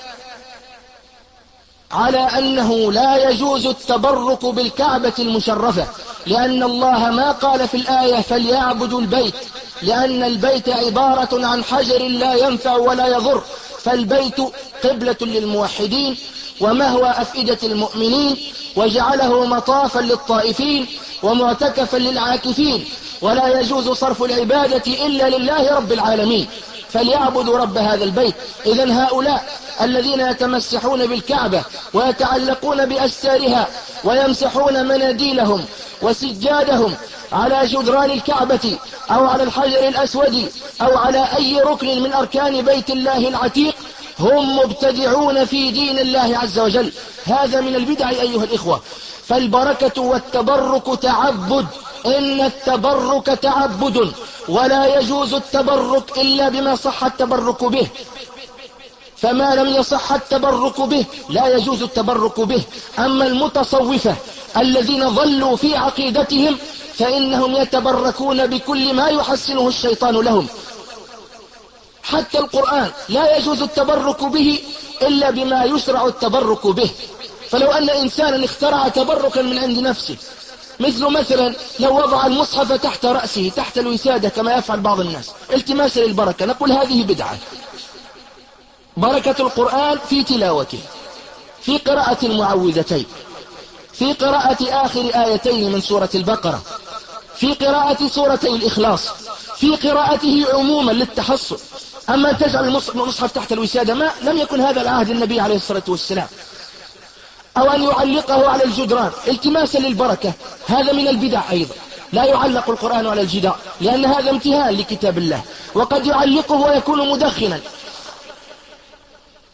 Speaker 1: على أنه لا يجوز التبرك بالكعبة المشرفة، لأن الله ما قال في الآية فليعبدوا البيت، لأن البيت عبارة عن حجر لا ينفع ولا يضر، فالبيت قبلة للموحدين ومهوى أفئدة المؤمنين، وجعله مطافا للطائفين ومعتكفا للعاكفين، ولا يجوز صرف العبادة إلا لله رب العالمين. فليعبدوا رب هذا البيت. إذن هؤلاء الذين يتمسحون بالكعبة ويتعلقون بأستارها ويمسحون مناديلهم وسجادهم على جدران الكعبة أو على الحجر الأسود أو على أي ركن من أركان بيت الله العتيق، هم مبتدعون في دين الله عز وجل. هذا من البدع أيها الإخوة. فالبركة والتبرك تعبد، إن التبرك تعبد، ولا يجوز التبرك إلا بما صح التبرك به، فما لم يصح التبرك به لا يجوز التبرك به. أما المتصوفة الذين ظلوا في عقيدتهم فإنهم يتبركون بكل ما يحسنه الشيطان لهم. حتى القرآن لا يجوز التبرك به إلا بما يشرع التبرك به. فلو أن إنسانا اخترع تبركا من عند نفسه، مثل مثلا لو وضع المصحف تحت رأسه تحت الوسادة كما يفعل بعض الناس التماسا للبركة، نقول هذه بدعة. بركة القرآن في تلاوته، في قراءة المعوذتين، في قراءة آخر آيتين من سورة البقرة، في قراءة سورتي الإخلاص، في قراءته عموما للتحصن. أما تجعل المصحف تحت الوسادة، ما لم يكن هذا العهد النبي عليه الصلاة والسلام، أو أن يعلقه على الجدران التماسا للبركة، هذا من البدع أيضا. لا يعلق القرآن على الجدار لأن هذا امتهان لكتاب الله، وقد يعلقه ويكون مدخنا.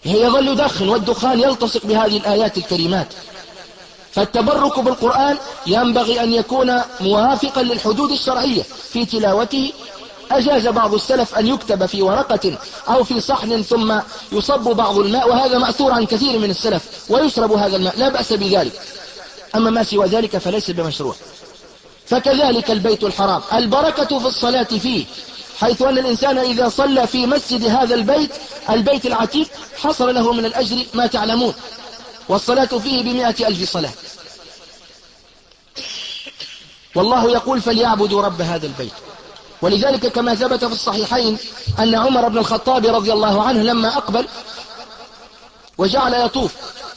Speaker 1: يظل يدخن والدخان يلتصق بهذه الآيات الكريمات. فالتبرك بالقرآن ينبغي أن يكون موافقا للحدود الشرعية في تلاوته. أجاز بعض السلف أن يكتب في ورقة أو في صحن ثم يصب بعض الماء، وهذا مأثور عن كثير من السلف، ويشرب هذا الماء، لا بأس بذلك. أما ما سوى ذلك فليس بمشروع. فكذلك البيت الحرام البركة في الصلاة فيه، حيث أن الإنسان إذا صلى في مسجد هذا البيت البيت العتيق حصل له من الأجر ما تعلمون، والصلاة فيه بمئة ألف صلاة. والله يقول فليعبدوا رب هذا البيت. ولذلك كما ثبت في الصحيحين أن عمر بن الخطاب رضي الله عنه لما أقبل وجعل يطوف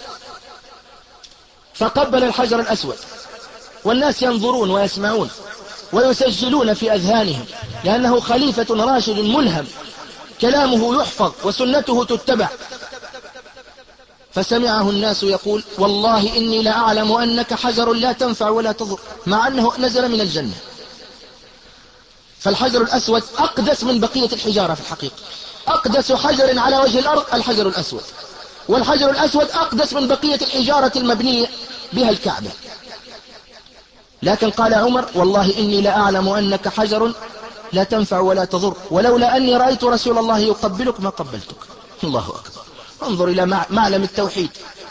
Speaker 1: فقبل الحجر الأسود، والناس ينظرون ويسمعون ويسجلون في أذهانهم، لأنه خليفة راشد ملهم كلامه يحفظ وسنته تتبع. فسمعه الناس يقول والله إني لأعلم أنك حجر لا تنفع ولا تضر، مع أنه نزل من الجنة. فالحجر الأسود أقدس من بقية الحجارة في الحقيقة، أقدس حجر على وجه الأرض الحجر الأسود، والحجر الأسود أقدس من بقية الحجارة المبنية بها الكعبة. لكن قال عمر والله إني لأعلم أنك حجر لا تنفع ولا تضر، ولولا أني رأيت رسول الله يقبلك ما قبلتك. الله أكبر، انظر إلى معلم التوحيد.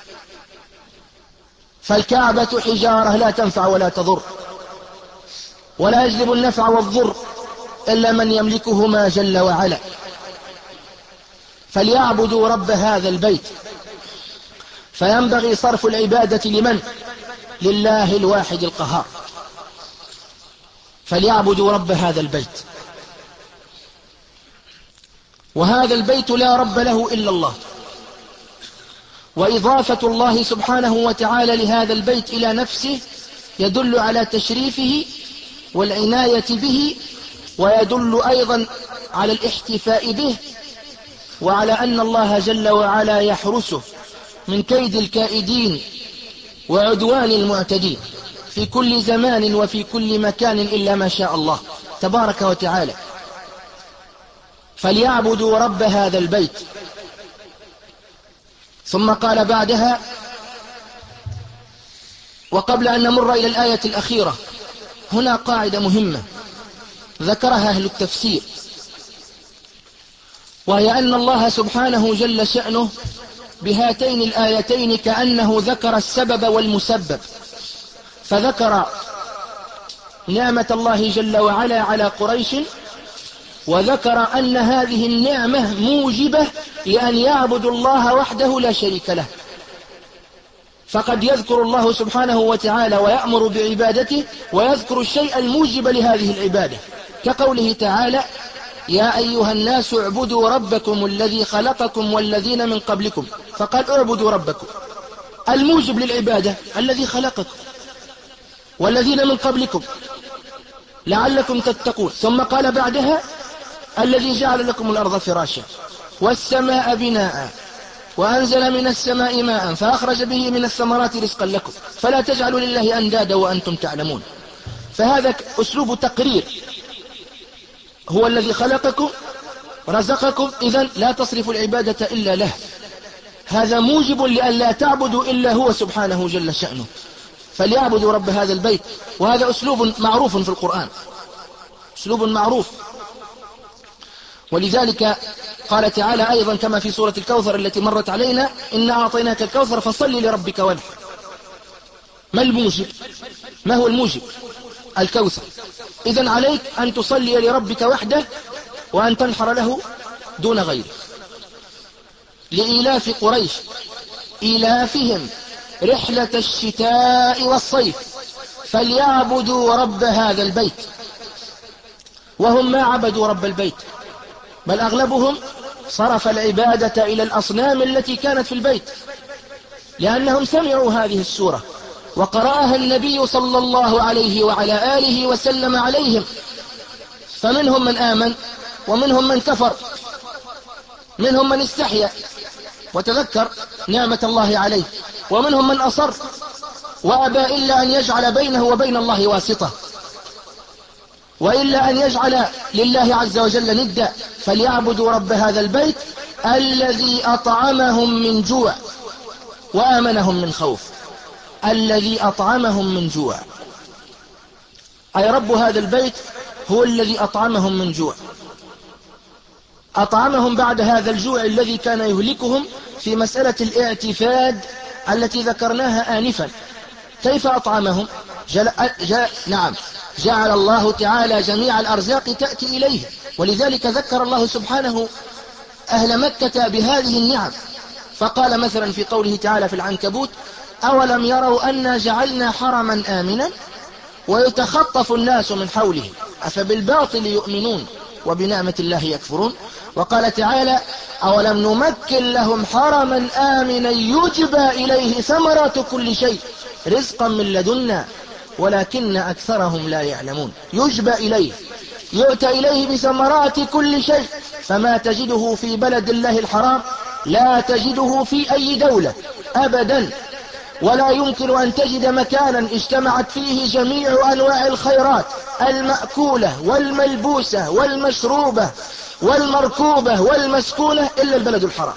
Speaker 1: فالكعبة حجارة لا تنفع ولا تضر، ولا يجلب النفع والضر إلا من يملكهما جل وعلا. فليعبدوا رب هذا البيت، فينبغي صرف العبادة لمن؟ لله الواحد القهار. فليعبدوا رب هذا البيت، وهذا البيت لا رب له إلا الله. وإضافة الله سبحانه وتعالى لهذا البيت إلى نفسه يدل على تشريفه والعناية به، ويدل أيضا على الاحتفاء به، وعلى أن الله جل وعلا يحرسه من كيد الكائدين وعدوان المعتدين في كل زمان وفي كل مكان إلا ما شاء الله تبارك وتعالى. فليعبدوا رب هذا البيت. ثم قال بعدها، وقبل أن نمر إلى الآية الأخيرة، هنا قاعدة مهمة ذكرها أهل التفسير، وهي أن الله سبحانه جل شأنه بهاتين الآيتين كأنه ذكر السبب والمسبب، فذكر نعمة الله جل وعلا على قريش، وذكر أن هذه النعمة موجبة لأن يعبدوا الله وحده لا شريك له. فقد يذكر الله سبحانه وتعالى ويأمر بعبادته ويذكر الشيء الموجب لهذه العبادة، كقوله تعالى يا أيها الناس اعبدوا ربكم الذي خلقكم والذين من قبلكم، فقال اعبدوا ربكم، الموجب للعبادة الذي خلقكم والذين من قبلكم لعلكم تتقون. ثم قال بعدها الذي جعل لكم الأرض فراشا والسماء بناء وأنزل من السماء ماء فأخرج به من الثمرات رزقا لكم فلا تجعلوا لله أندادا وأنتم تعلمون. فهذا أسلوب تقرير، هو الذي خلقكم رزقكم، إذن لا تصرفوا العبادة إلا له. هذا موجب لأن لا تعبدوا إلا هو سبحانه جل شأنه. فليعبدوا رب هذا البيت، وهذا أسلوب معروف في القرآن، أسلوب معروف. ولذلك قال تعالى أيضا كما في سورة الكوثر التي مرت علينا إنا أعطيناك الكوثر فصل لربك وانحر. ما الموجب؟ ما هو الموجب؟ الكوثر. إذن عليك أن تصلي لربك وحده وأن تنحر له دون غيره. لإيلاف قريش إيلافهم رحلة الشتاء والصيف فليعبدوا رب هذا البيت، وهم ما عبدوا رب البيت، بل أغلبهم صرف العبادة إلى الأصنام التي كانت في البيت، لأنهم سمعوا هذه السورة وقرأها النبي صلى الله عليه وعلى آله وسلم عليهم، فمنهم من آمن ومنهم من كفر، منهم من استحيا وتذكر نعمة الله عليه، ومنهم من أصر وأبى إلا أن يجعل بينه وبين الله واسطة، وإلا أن يجعل لله عز وجل ندا. فليعبدوا رب هذا البيت الذي أطعمهم من جوع وآمنهم من خوف. الذي أطعمهم من جوع، أي رب هذا البيت هو الذي أطعمهم من جوع، أطعمهم بعد هذا الجوع الذي كان يهلكهم في مسألة الاعتفاد التي ذكرناها آنفا. كيف أطعمهم؟ جل... جل... نعم جعل الله تعالى جميع الأرزاق تأتي إليه، ولذلك ذكر الله سبحانه أهل مكة بهذه النعم، فقال مثلا في قوله تعالى في العنكبوت: أولم يروا أنا جعلنا حرما آمنا ويتخطف الناس من حوله أفبالباطل يؤمنون وبنعمة الله يكفرون. وقال تعالى: أولم نمكن لهم حرما آمنا يجبى إليه ثمرات كل شيء رزقا من لدنا ولكن أكثرهم لا يعلمون. يجبى إليه، يؤتى إليه بثمرات كل شيء، فما تجده في بلد الله الحرام لا تجده في أي دولة أبدا، ولا يمكن أن تجد مكانا اجتمعت فيه جميع أنواع الخيرات المأكولة والملبوسة والمشروبة والمركوبة والمسكونة إلا البلد الحرام.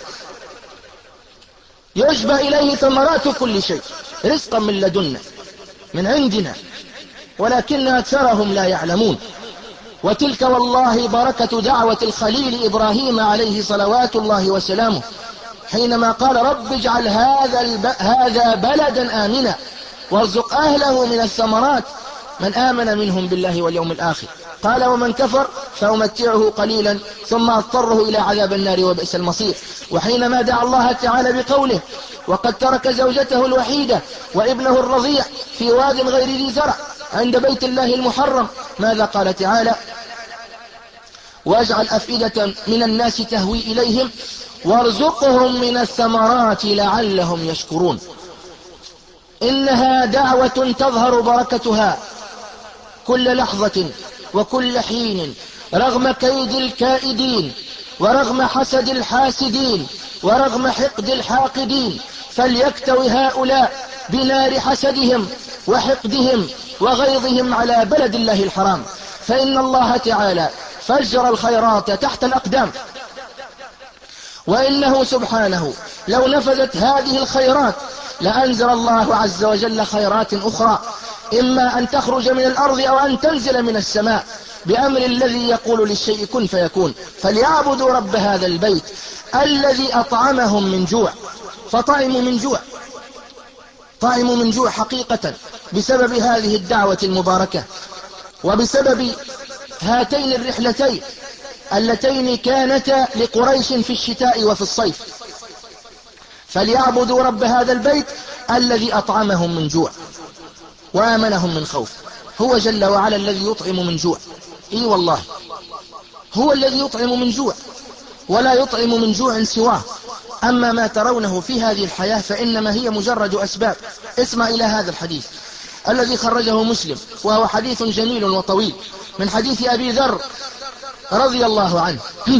Speaker 1: يجبى إليه ثمرات كل شيء رزقا من لدنا من عندنا ولكن أكثرهم لا يعلمون. وتلك والله بركة دعوة الخليل إبراهيم عليه صلوات الله وسلامه حينما قال: رب اجعل هذا, الب... هذا بلدا آمنا وارزق أهله من الثمرات من آمن منهم بالله واليوم الآخر. قال: ومن كفر فأمتعه قليلا ثم أضطره إلى عذاب النار وبئس المصير. وحينما دعا الله تعالى بقوله: وقد ترك زوجته الوحيدة وابنه الرضيع في واد غير ذي زرع عند بيت الله المحرم، ماذا قال تعالى؟ واجعل أفئدة من الناس تهوي إليهم وارزقهم من الثمرات لعلهم يشكرون. إنها دعوة تظهر بركتها كل لحظة وكل حين رغم كيد الكائدين ورغم حسد الحاسدين ورغم حقد الحاقدين، فليكتوي هؤلاء بنار حسدهم وحقدهم وغيظهم على بلد الله الحرام، فإن الله تعالى فجر الخيرات تحت الأقدام، وإنه سبحانه لو نفذت هذه الخيرات لأنزل الله عز وجل خيرات أخرى، إما أن تخرج من الأرض أو أن تنزل من السماء بأمر الذي يقول للشيء كن فيكون. فليعبدوا رب هذا البيت الذي أطعمهم من جوع، فطعموا من جوع، طعموا من جوع حقيقة بسبب هذه الدعوة المباركة وبسبب هاتين الرحلتين اللتين كانتا لقريش في الشتاء وفي الصيف. فليعبدوا رب هذا البيت الذي أطعمهم من جوع وآمنهم من خوف. هو جل وعلا الذي يطعم من جوع، إي والله هو الذي يطعم من جوع ولا يطعم من جوع سواه. أما ما ترونه في هذه الحياة فإنما هي مجرد أسباب. اسمع إلى هذا الحديث الذي خرجه مسلم، وهو حديث جميل وطويل من حديث أبي ذر رضي الله عنه،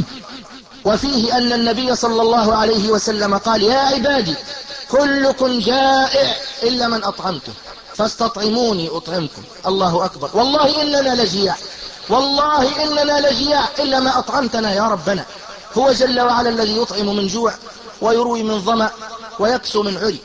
Speaker 1: وفيه أن النبي صلى الله عليه وسلم قال: يا عبادي كلكم جائع إلا من أطعمته فاستطعموني أطعمكم. الله أكبر. والله إننا لجيع، والله إننا لجيع إلا ما أطعمتنا يا ربنا. هو جل وعلا الذي يطعم من جوع ويروي من ظمأ ويكسو من عري.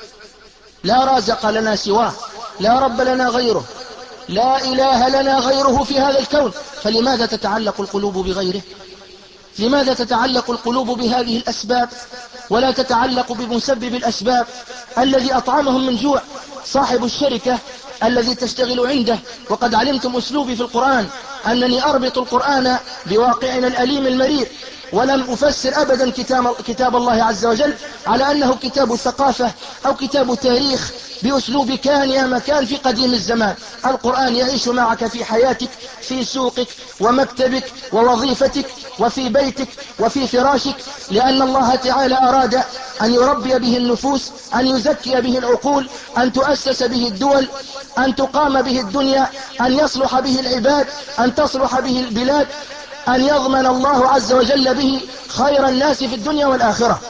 Speaker 1: لا رازق لنا سواه، لا رب لنا غيره، لا إله لنا غيره في هذا الكون. فلماذا تتعلق القلوب بغيره؟ لماذا تتعلق القلوب بهذه الأسباب ولا تتعلق بمسبب الأسباب الذي أطعمهم من جوع؟ صاحب الشركة الذي تشتغل عنده، وقد علمتم أسلوبي في القرآن أنني أربط القرآن بواقعنا الأليم المرير، ولم أفسر أبدا كتاب, كتاب الله عز وجل على أنه كتاب ثقافة أو كتاب تاريخ بأسلوب كان يا مكان في قديم الزمان. القرآن يعيش معك في حياتك، في سوقك ومكتبك ووظيفتك وفي بيتك وفي فراشك، لأن الله تعالى أراد أن يربي به النفوس، أن يزكي به العقول، أن تؤسس به الدول، أن تقام به الدنيا، أن يصلح به العباد، أن تصلح به البلاد، أن يضمن الله عز وجل به خير الناس في الدنيا والآخرة.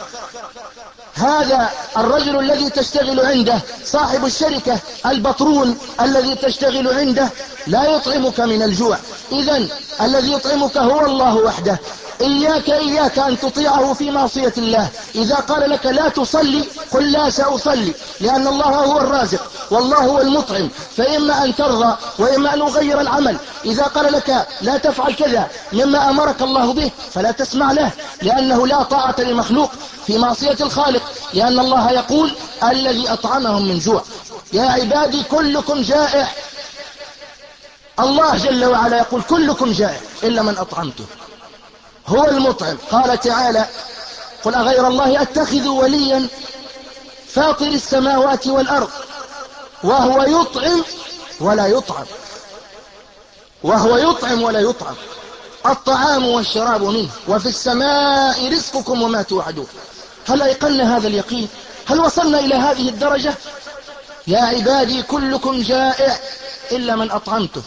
Speaker 1: هذا الرجل الذي تشتغل عنده، صاحب الشركة البطرون الذي تشتغل عنده، لا يطعمك من الجوع. إذن الذي يطعمك هو الله وحده، إياك إياك أن تطيعه في معصية الله. إذا قال لك لا تصلي قل لا سأصلي، لأن الله هو الرازق والله هو المطعم، فإما أن ترضى وإما أن أغير العمل. إذا قال لك لا تفعل كذا مما أمرك الله به فلا تسمع له، لأنه لا طاعة لمخلوق في معصية الخالق، لأن الله يقول الذي أطعمهم من جوع. يا عبادي كلكم جائع. الله جل وعلا يقول كلكم جائع إلا من أطعمته، هو المطعم. قال تعالى قل أغير الله أتخذ وليا فاطر السماوات والأرض وهو يطعم ولا يطعم، وهو يطعم ولا يطعم، الطعام والشراب منه وفي السماء رزقكم وما توعدون. هل أيقنا هذا اليقين؟ هل وصلنا إلى هذه الدرجة؟ يا عبادي كلكم جائع إلا من أطعمته.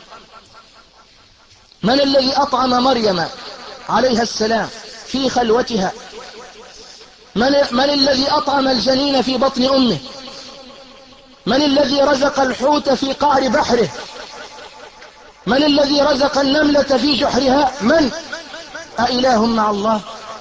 Speaker 1: من الذي أطعم مريم عليها السلام في خلوتها؟ من, من الذي أطعم الجنين في بطن أمه؟ من الذي رزق الحوت في قعر بحره؟ من الذي رزق النملة في جحرها؟ من؟ أإله مع الله؟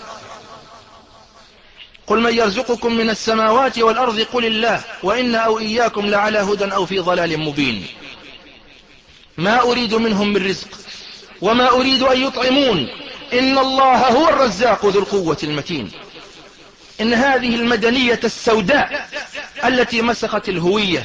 Speaker 1: قل من يرزقكم من السماوات والأرض قل الله وإن أو إياكم لعلى هدى أو في ضلال مبين. ما أريد منهم من رزق وما أريد أن يطعمون إن الله هو الرزاق ذو القوة المتين. إن هذه المدنية السوداء التي مسخت الهوية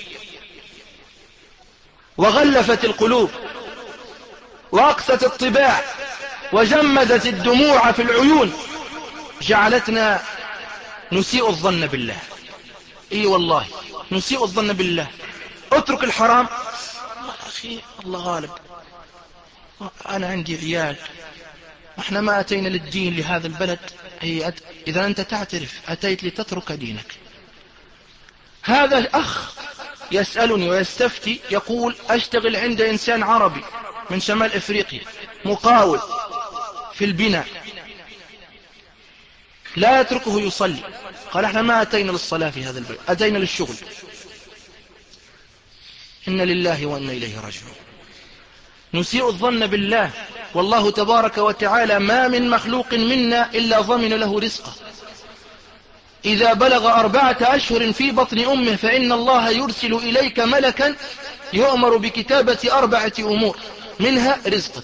Speaker 1: وغلفت القلوب وأقست الطباع وجمدت الدموع في العيون جعلتنا نسيء الظن بالله. اي والله نسيء الظن بالله. اترك الحرام، أخي الله غالب، أنا عندي عيال، احنا ما أتينا للدين لهذا البلد. أي أت... إذا أنت تعترف أتيت لتترك دينك. هذا الأخ يسألني ويستفتي يقول أشتغل عند إنسان عربي من شمال إفريقيا مقاول في البناء لا يتركه يصلي. قال احنا ما أتينا للصلاة في هذا البلد، أتينا للشغل. إن لله وإنا إليه راجعون. نسيء الظن بالله، والله تبارك وتعالى ما من مخلوق منا إلا ضمن له رزقه. إذا بلغ أربعة أشهر في بطن أمه فإن الله يرسل إليك ملكا يؤمر بكتابة أربعة أمور منها رزقك.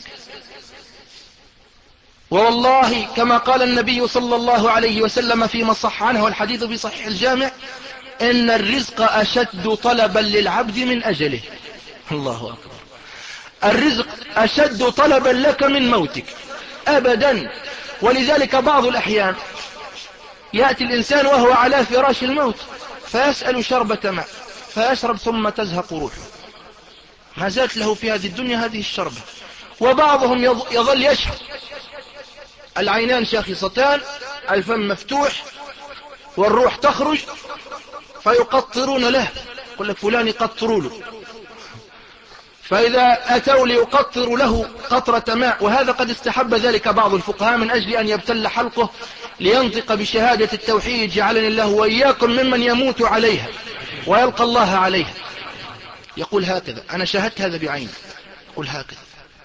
Speaker 1: والله كما قال النبي صلى الله عليه وسلم فيما صح عنه والحديث في صحيح الجامع إن الرزق أشد طلبا للعبد من أجله. الله أكبر. الرزق أشد طلبا لك من موتك أبدا. ولذلك بعض الأحيان يأتي الإنسان وهو على فراش الموت فيسأل شربة ماء فيشرب ثم تزهق روحه، ما زالت له في هذه الدنيا هذه الشربة. وبعضهم يظل يشهد، العينان شاخصتان، الفم مفتوح، والروح تخرج، فيقطرون له، يقول لك فلان يقطروا له، فإذا أتوا ليقطروا له قطرة ماء، وهذا قد استحب ذلك بعض الفقهاء من أجل أن يبتل حلقه لينطق بشهادة التوحيد جعلني الله وإياكم ممن يموت عليها ويلقى الله عليها. يقول هكذا، أنا شاهدت هذا بعيني، يقول هكذا،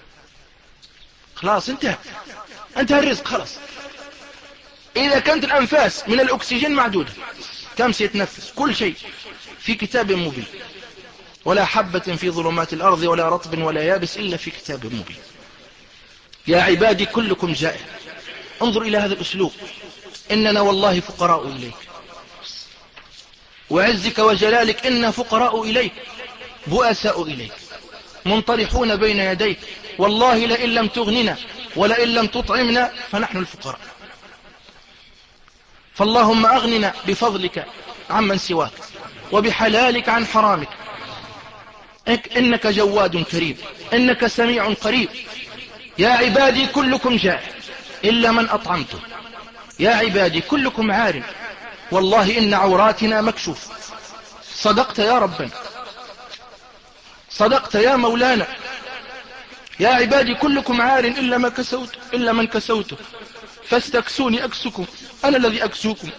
Speaker 1: خلاص انتهى انتهى الرزق خلاص. إذا كانت الأنفاس من الأكسجين معدودة، كم سيتنفس، كل شيء في كتاب مبين، ولا حبة في ظلمات الأرض ولا رطب ولا يابس إلا في كتاب مبين. يا عبادي كلكم جائع. انظر إلى هذا الأسلوب. إننا والله فقراء إليك، وعزك وجلالك إنا فقراء إليك، بؤساء إليك، منطرحون بين يديك، والله لئن لم تغننا ولئن لم تطعمنا فنحن الفقراء. فاللهم أغننا بفضلك عمن سواك وبحلالك عن حرامك، إنك جواد كريم، إنك سميع قريب. يا عبادي كلكم جائع إلا من أطعمته، يا عبادي كلكم عار، والله إن عوراتنا مكشوف. صدقت يا ربنا، صدقت يا مولانا. يا عبادي كلكم عار إلا ما كسوت إلا من كسوته، فاستكسوني أكسكم، أنا الذي أكسوكم.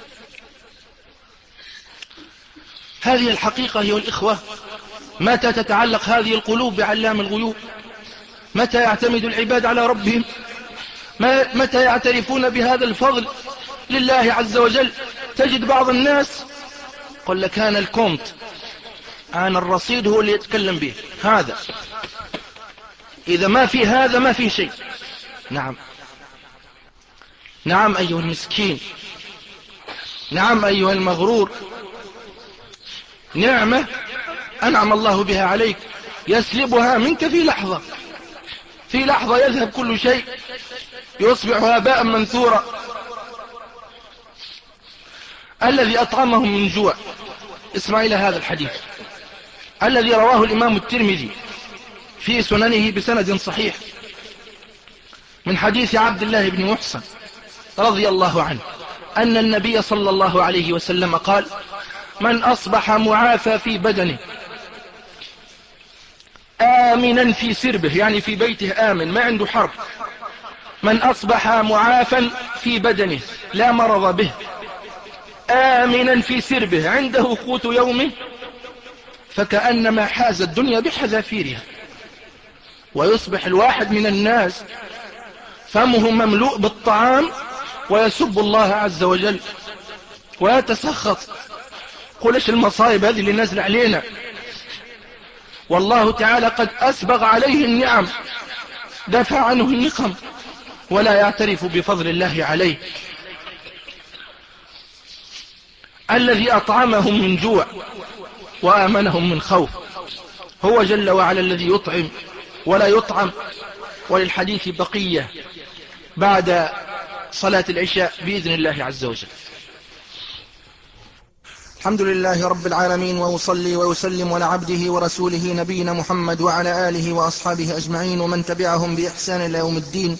Speaker 1: هذه الحقيقة أيها الإخوة. متى تتعلق هذه القلوب بعلام الغيوب؟ متى يعتمد العباد على ربهم ما متى يعترفون بهذا الفضل لله عز وجل؟ تجد بعض الناس قل لك أنا الكونت، أنا الرصيد هو اللي يتكلم به، هذا إذا ما في هذا ما في شيء. نعم نعم أيها المسكين، نعم أيها المغرور، نعمة أنعم الله بها عليك يسلبها منك في لحظة، في لحظة يذهب كل شيء، يصبح هباء منثورا. الذي أطعمهم من جوع، اسمع إلى هذا الحديث الذي رواه الإمام الترمذي في سننه بسند صحيح من حديث عبد الله بن محصن رضي الله عنه أن النبي صلى الله عليه وسلم قال: من أصبح معافى في بدنه آمنا في سربه، يعني في بيته آمن ما عنده حرب، من أصبح معافى في بدنه لا مرض به آمنا في سربه عنده قوت يومه فكأنما حاز الدنيا بحذافيرها. ويصبح الواحد من الناس فمه مملوء بالطعام ويسب الله عز وجل ويتسخط، قل ايش المصائب هذه اللي نازل علينا، والله تعالى قد أسبغ عليه النعم، دفع عنه النقم، ولا يعترف بفضل الله عليه. الذي أطعمهم من جوع وآمنهم من خوف هو جل وعلا الذي يطعم ولا يطعم. وللحديث بقية بعد صلاة العشاء بإذن الله عز وجل.
Speaker 2: الحمد لله رب العالمين، وأصلي وأسلم على عبده ورسوله نبينا محمد وعلى آله وأصحابه أجمعين ومن تبعهم بإحسان إلى يوم الدين.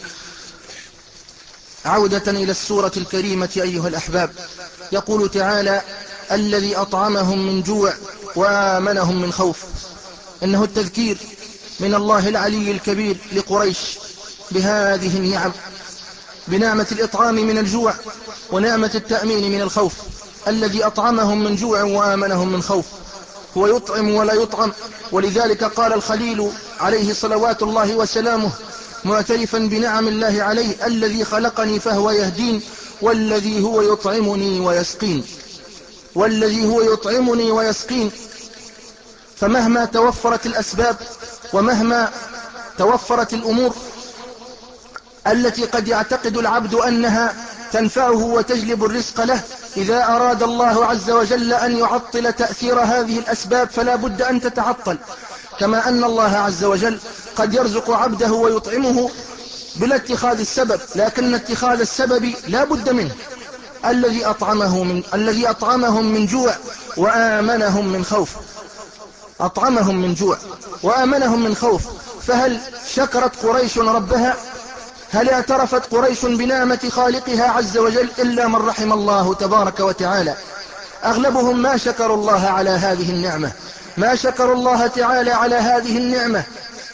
Speaker 2: عودة إلى السورة الكريمة أيها الأحباب، يقول تعالى: الذي أطعمهم من جوع وآمنهم من خوف. إنه التذكير من الله العلي الكبير لقريش بهذه النعم، بنعمة الإطعام من الجوع ونعمة التأمين من الخوف. الذي أطعمهم من جوع وآمنهم من خوف هو يطعم ولا يطعم. ولذلك قال الخليل عليه صلوات الله وسلامه معترفا بنعم الله عليه: الذي خلقني فهو يهدين، والذي هو يطعمني ويسقين، والذي هو يطعمني ويسقين. فمهما توفرت الأسباب ومهما توفرت الأمور التي قد يعتقد العبد أنها تنفعه وتجلب الرزق له، إذا أراد الله عز وجل أن يعطل تأثير هذه الأسباب فلا بد أن تتعطل. كما أن الله عز وجل قد يرزق عبده ويطعمه بلا اتخاذ السبب، لكن اتخاذ السبب لا بد منه. الذي أطعمه من الذي أطعمهم من جوع وآمنهم من خوف. أطعمهم من جوع وآمنهم من خوف. فهل شكرت قريش ربها؟ هل اعترفت قريش بنعمة خالقها عز وجل؟ إلا من رحم الله تبارك وتعالى. أغلبهم ما شكروا الله على هذه النعمة، ما شكروا الله تعالى على هذه النعمة،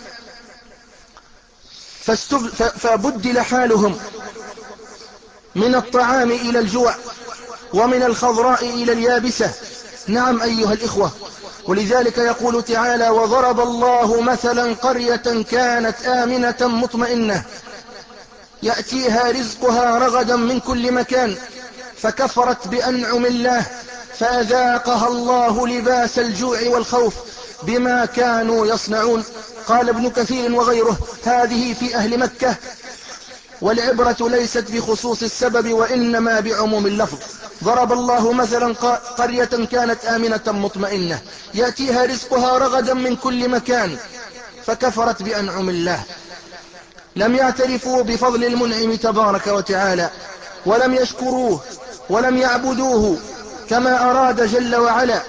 Speaker 2: فبدل حالهم من الطعام إلى الجوع ومن الخضراء إلى اليابسة. نعم أيها الإخوة، ولذلك يقول تعالى: وضرب الله مثلا قرية كانت آمنة مطمئنة يأتيها رزقها رغدا من كل مكان فكفرت بأنعم الله فأذاقها الله لباس الجوع والخوف بما كانوا يصنعون. قال ابن كثير وغيره: هذه في أهل مكة، والعبرة ليست بخصوص السبب وإنما بعموم اللفظ. ضرب الله مثلا قرية كانت آمنة مطمئنة يأتيها رزقها رغدا من كل مكان فكفرت بأنعم الله. لم يعترفوا بفضل المنعم تبارك وتعالى، ولم يشكروه، ولم يعبدوه كما أراد جل وعلا،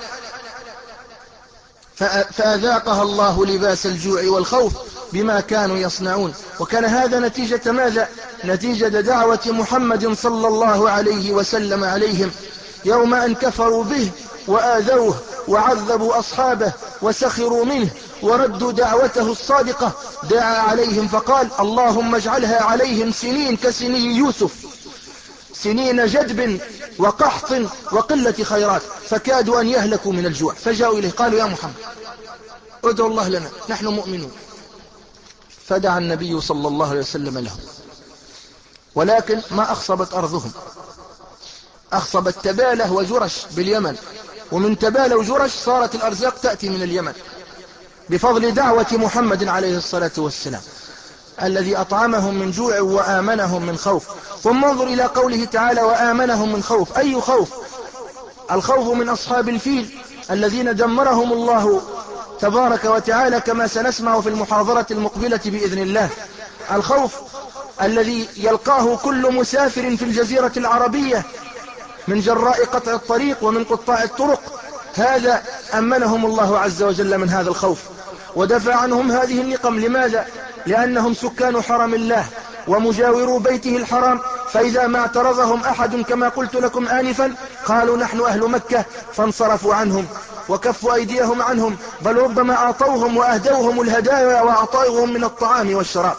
Speaker 2: فأذاقها الله لباس الجوع والخوف بما كانوا يصنعون. وكان هذا نتيجة ماذا؟ نتيجة دعوة محمد صلى الله عليه وسلم عليهم يوم أن كفروا به وآذوه وعذبوا أصحابه وسخروا منه وردوا دعوته الصادقة. دعا عليهم فقال: اللهم اجعلها عليهم سنين كسني يوسف، سنين جدب وقحط وقلة خيرات، فكادوا أن يهلكوا من الجوع. فجاءوا إليه قالوا: يا محمد ادعوا الله لنا نحن مؤمنون. فدعا النبي صلى الله عليه وسلم لهم ولكن ما أخصبت أرضهم. أخصبت تبالة وجرش باليمن، ومن تبالة وجرش صارت الأرزاق تأتي من اليمن بفضل دعوة محمد عليه الصلاة والسلام الذي أطعمهم من جوع وآمنهم من خوف. ثم انظر إلى قوله تعالى وآمنهم من خوف. أي خوف؟ الخوف من أصحاب الفيل الذين دمرهم الله تبارك وتعالى كما سنسمع في المحاضرة المقبلة بإذن الله. الخوف الذي يلقاه كل مسافر في الجزيرة العربية من جراء قطع الطريق ومن قطاع الطرق، هذا أمنهم الله عز وجل من هذا الخوف ودفع عنهم هذه النقم. لماذا؟ لأنهم سكان حرم الله ومجاورو بيته الحرام، فإذا ما اعترضهم أحد كما قلت لكم آنفا قالوا نحن أهل مكة، فانصرفوا عنهم وكفوا أيديهم عنهم، بل ربما أعطوهم وأهدوهم الهدايا وأعطوهم من الطعام والشراب.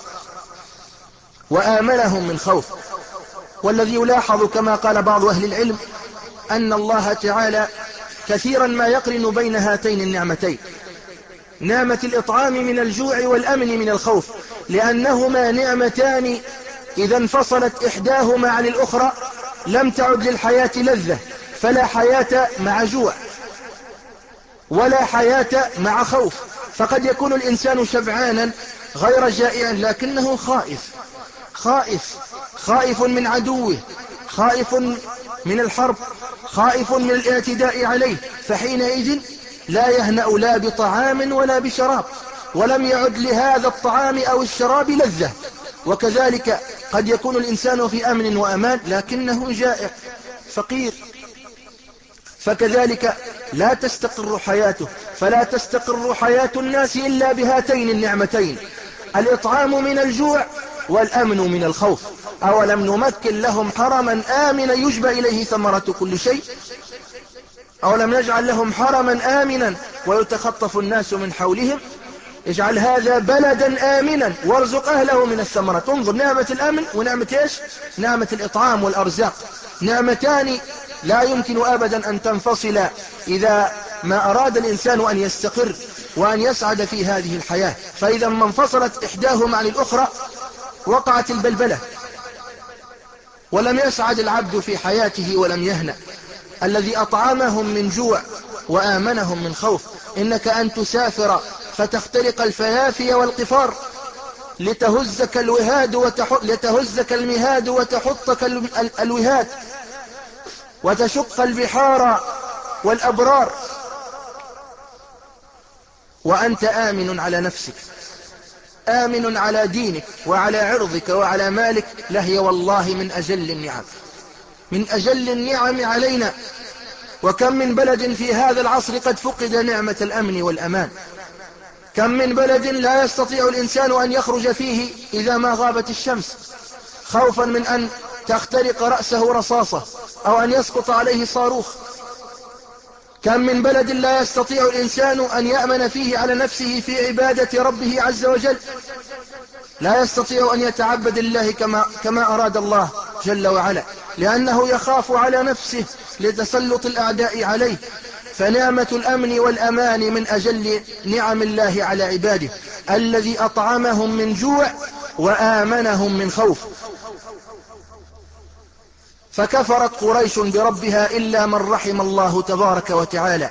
Speaker 2: وآمنهم من خوف. والذي يلاحظ كما قال بعض أهل العلم أن الله تعالى كثيرا ما يقرن بين هاتين النعمتين، نعمة الإطعام من الجوع والأمن من الخوف، لأنهما نعمتان إذا انفصلت إحداهما عن الأخرى لم تعد للحياة لذة، فلا حياة مع جوع ولا حياة مع خوف. فقد يكون الإنسان شبعانا غير جائع لكنه خائف خائف خائف من عدوه، خائف من الحرب، خائف من الاعتداء عليه، فحينئذ لا يهنأ لا بطعام ولا بشراب، ولم يعد لهذا الطعام أو الشراب لذة. وكذلك قد يكون الإنسان في أمن وأمان لكنه جائع فقير، فكذلك لا تستقر حياته. فلا تستقر حياة الناس إلا بهاتين النعمتين، الإطعام من الجوع والأمن من الخوف. أولم نمكن لهم حرما آمنا يجبى إليه ثمرة كل شيء؟ أولم نجعل لهم حرما آمنا ويتخطف الناس من حولهم؟ اجعل هذا بلدا آمنا وارزق أهله من الثمرات. انظر، نعمة الأمن ونعمة إيش؟ نعمة الإطعام والأرزاق، نعمتان لا يمكن أبدا أن تنفصلا إذا ما أراد الإنسان أن يستقر وأن يسعد في هذه الحياة. فإذا ما انفصلت إحداهما عن الأخرى وقعت البلبلة ولم يسعد العبد في حياته ولم يهنأ. الذي أطعمهم من جوع وآمنهم من خوف. إنك أن تسافر فتخترق الفيافي والقفار لتهزك الوهاد وتحط لتهزك المهاد وتحطك الوهاد وتشق البحار والأبرار وأنت آمن على نفسك، آمن على دينك وعلى عرضك وعلى مالك، لهي والله من أجل النعم، من أجل النعم علينا. وكم من بلد في هذا العصر قد فقد نعمة الأمن والأمان. كم من بلد لا يستطيع الإنسان أن يخرج فيه إذا ما غابت الشمس خوفا من أن تخترق رأسه رصاصة أو أن يسقط عليه صاروخ. كم من بلد لا يستطيع الإنسان أن يأمن فيه على نفسه في عبادة ربه عز وجل، لا يستطيع أن يتعبد الله كما, كما أراد الله جل وعلا، لأنه يخاف على نفسه لتسلط الأعداء عليه. فنعمة الأمن والأمان من أجل نعم الله على عباده، الذي أطعمهم من جوع وآمنهم من خوف. فكفرت قريش بربها إلا من رحم الله تبارك وتعالى.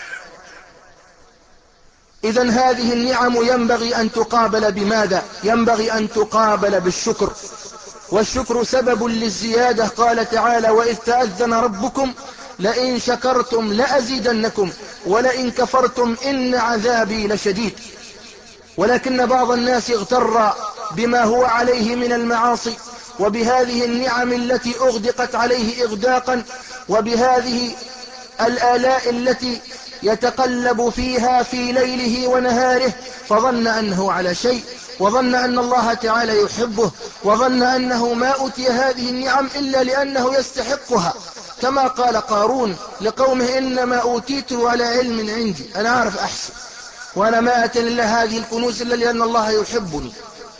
Speaker 2: إذن هذه النعم ينبغي أن تقابل بماذا؟ ينبغي أن تقابل بالشكر، والشكر سبب للزيادة. قال تعالى وإذ تأذن ربكم لئن شكرتم لأزيدنكم ولئن كفرتم إن عذابي لشديد. ولكن بعض الناس اغتر بما هو عليه من المعاصي وبهذه النعم التي أغدقت عليه إغداقا وبهذه الآلاء التي يتقلب فيها في ليله ونهاره، فظن أنه على شيء، وظن أن الله تعالى يحبه، وظن أنه ما أوتي هذه النعم إلا لأنه يستحقها، كما قال قارون لقومه إنما أوتيته على علم عندي، أنا أعرف أحسن، وأنا ما أتى لله هذه الكنوز إلا لأن الله يحبني.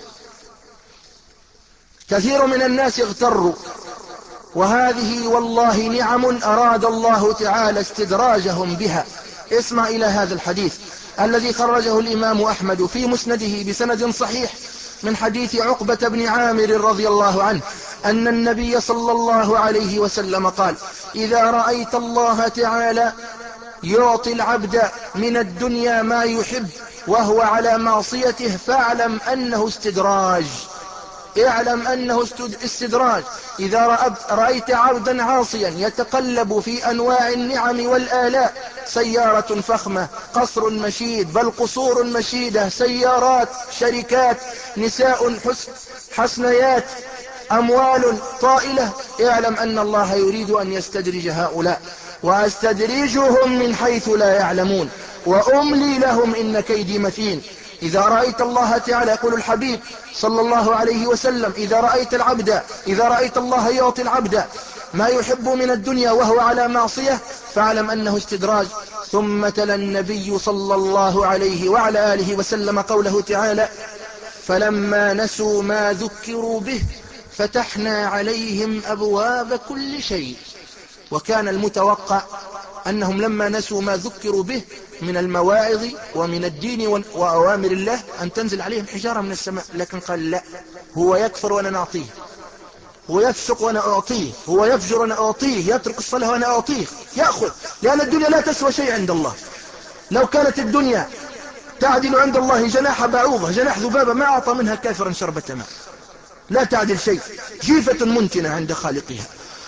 Speaker 2: كثير من الناس اغتروا، وهذه والله نعم أراد الله تعالى استدراجهم بها. اسمع إلى هذا الحديث الذي خرجه الإمام أحمد في مسنده بسند صحيح من حديث عقبة بن عامر رضي الله عنه أن النبي صلى الله عليه وسلم قال: إذا رأيت الله تعالى يعطي العبد من الدنيا ما يحب وهو على معصيته فاعلم أنه استدراج. اعلم أنه استدراج. إذا رأيت عبدا عاصيا يتقلب في أنواع النعم والآلاء، سيارة فخمة، قصر مشيد، بل قصور مشيدة، سيارات، شركات، نساء حسن حسنيات، أموال طائلة، اعلم أن الله يريد أن يستدرج هؤلاء، وأستدرجهم من حيث لا يعلمون وأملي لهم إن كيدي متين. إذا رأيت الله تعالى، يقول الحبيب صلى الله عليه وسلم: إذا رأيت العبد إذا رأيت الله يعطي العبد ما يحب من الدنيا وهو على معصية فاعلم أنه استدراج. ثم تلا النبي صلى الله عليه وعلى آله وسلم قوله تعالى: فلما نسوا ما ذكروا به فتحنا عليهم أبواب كل شيء. وكان المتوقع أنهم لما نسوا ما ذكروا به من المواعظ ومن الدين وأوامر الله أن تنزل عليهم حجارة من السماء، لكن قال: لا، هو يكفر وأنا نعطيه، هو يفسق وأنا أعطيه، هو يفجر وأنا أعطيه، يترك الصلاة وأنا أعطيه، يأخذ، لأن الدنيا لا تسوى شيء عند الله. لو كانت الدنيا تعدل عند الله جناح بعوضة، جناح ذبابة، ما أعطى منها كافرا شربة ماء. لا تعدل شيء، جيفة منتنة عند خالقها.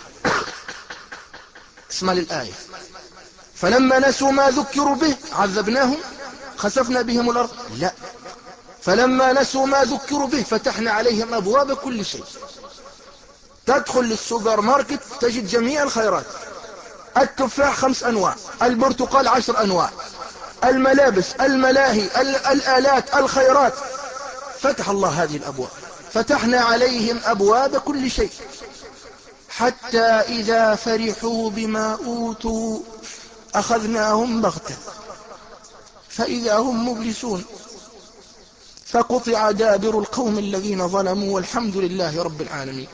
Speaker 2: اسمع للآية: فلما نسوا ما ذكروا به عذبناهم خسفنا بهم الأرض. لا، فلما نسوا ما ذكروا به فتحنا عليهم أبواب كل شيء. تدخل للسوبر ماركت تجد جميع الخيرات، التفاح خمس أنواع، البرتقال عشر أنواع، الملابس، الملاهي، الآلات، الخيرات. فتح الله هذه الأبواب، فتحنا عليهم أبواب كل شيء، حتى إذا فرحوا بما أوتوا أخذناهم بغتة فإذا هم مبلسون فقطع دابر القوم الذين ظلموا والحمد لله رب العالمين.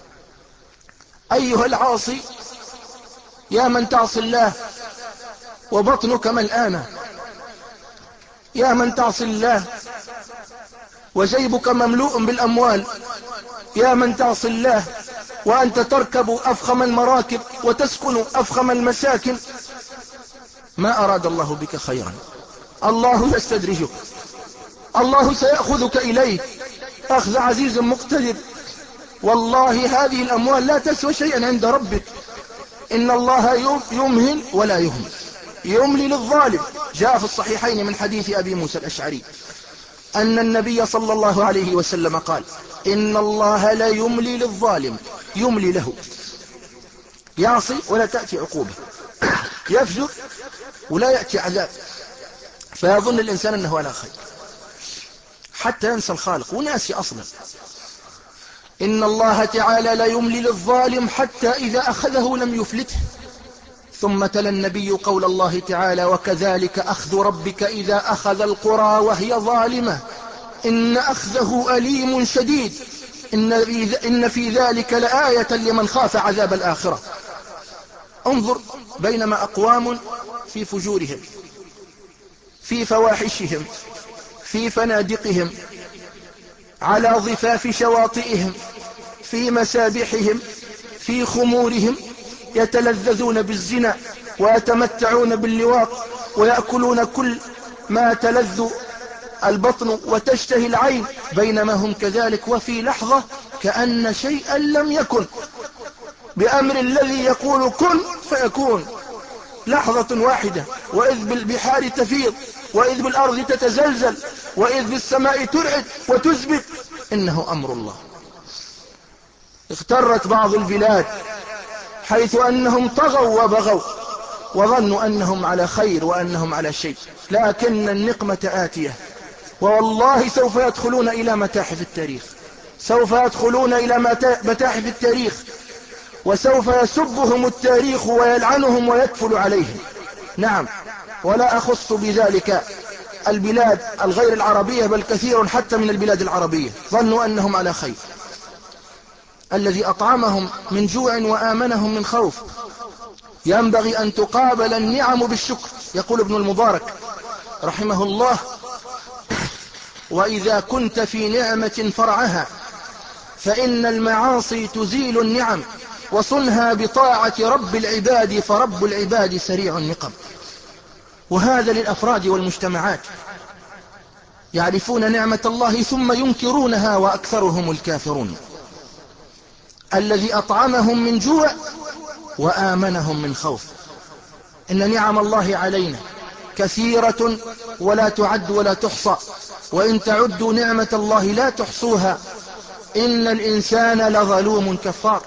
Speaker 2: أيها العاصي، يا من تعصي الله وبطنك ملآنة، يا من تعصي الله وجيبك مملوء بالأموال، يا من تعصي الله وأنت تركب أفخم المراكب وتسكن أفخم المساكن، ما أراد الله بك خيرا. الله يستدرجك، الله سيأخذك إليه أخذ عزيز مقتدر. والله هذه الأموال لا تسوى شيئا عند ربك. إن الله يمهل ولا يهمل، يملي للظالم. جاء في الصحيحين من حديث أبي موسى الأشعري أن النبي صلى الله عليه وسلم قال: إن الله لا يملي للظالم، يملي له، يعصي ولا تأتي عقوبة، يفجر ولا يأتي عذاب، فيظن الإنسان أنه على خير حتى ينسى الخالق وناسي أصلا. إن الله تعالى لا يملي للظالم حتى إذا أخذه لم يفلته. ثم تلا النبي قول الله تعالى: وكذلك أخذ ربك إذا أخذ القرى وهي ظالمة إن أخذه أليم شديد إن في ذلك لآية لمن خاف عذاب الآخرة. انظر، بينما أقوام في فجورهم، في فواحشهم، في فنادقهم، على ضفاف شواطئهم، في مسابحهم، في خمورهم، يتلذذون بالزنا ويتمتعون باللواط ويأكلون كل ما تلذ البطن وتشتهي العين، بينما هم كذلك وفي لحظة كأن شيئا لم يكن، بأمر الذي يقول كن فيكون، لحظة واحدة، وإذ بالبحار تفيض، وإذ بالأرض تتزلزل، وإذ بالسماء ترعد وتزبط، إنه أمر الله. اغترت بعض البلاد حيث أنهم طغوا وبغوا وظنوا أنهم على خير وأنهم على شيء، لكن النقمة آتية، والله سوف يدخلون إلى متاحف التاريخ، سوف يدخلون إلى متاحف التاريخ، وسوف يسبهم التاريخ ويلعنهم ويكفل عليهم. نعم، ولا أخص بذلك البلاد الغير العربية، بل كثير حتى من البلاد العربية ظنوا أنهم على خير. الذي أطعمهم من جوع وآمنهم من خوف. ينبغي أن تقابل النعم بالشكر. يقول ابن المبارك رحمه الله: وإذا كنت في نعمة فرعها، فإن المعاصي تزيل النعم، وصنها بطاعة رب العباد، فرب العباد سريع النقم. وهذا للأفراد والمجتمعات، يعرفون نعمة الله ثم ينكرونها وأكثرهم الكافرون. الذي أطعمهم من جوع وآمنهم من خوف. إن نعم الله علينا كثيرة ولا تعد ولا تحصى، وإن تعدوا نعمة الله لا تحصوها، إن الإنسان لظلوم كفار.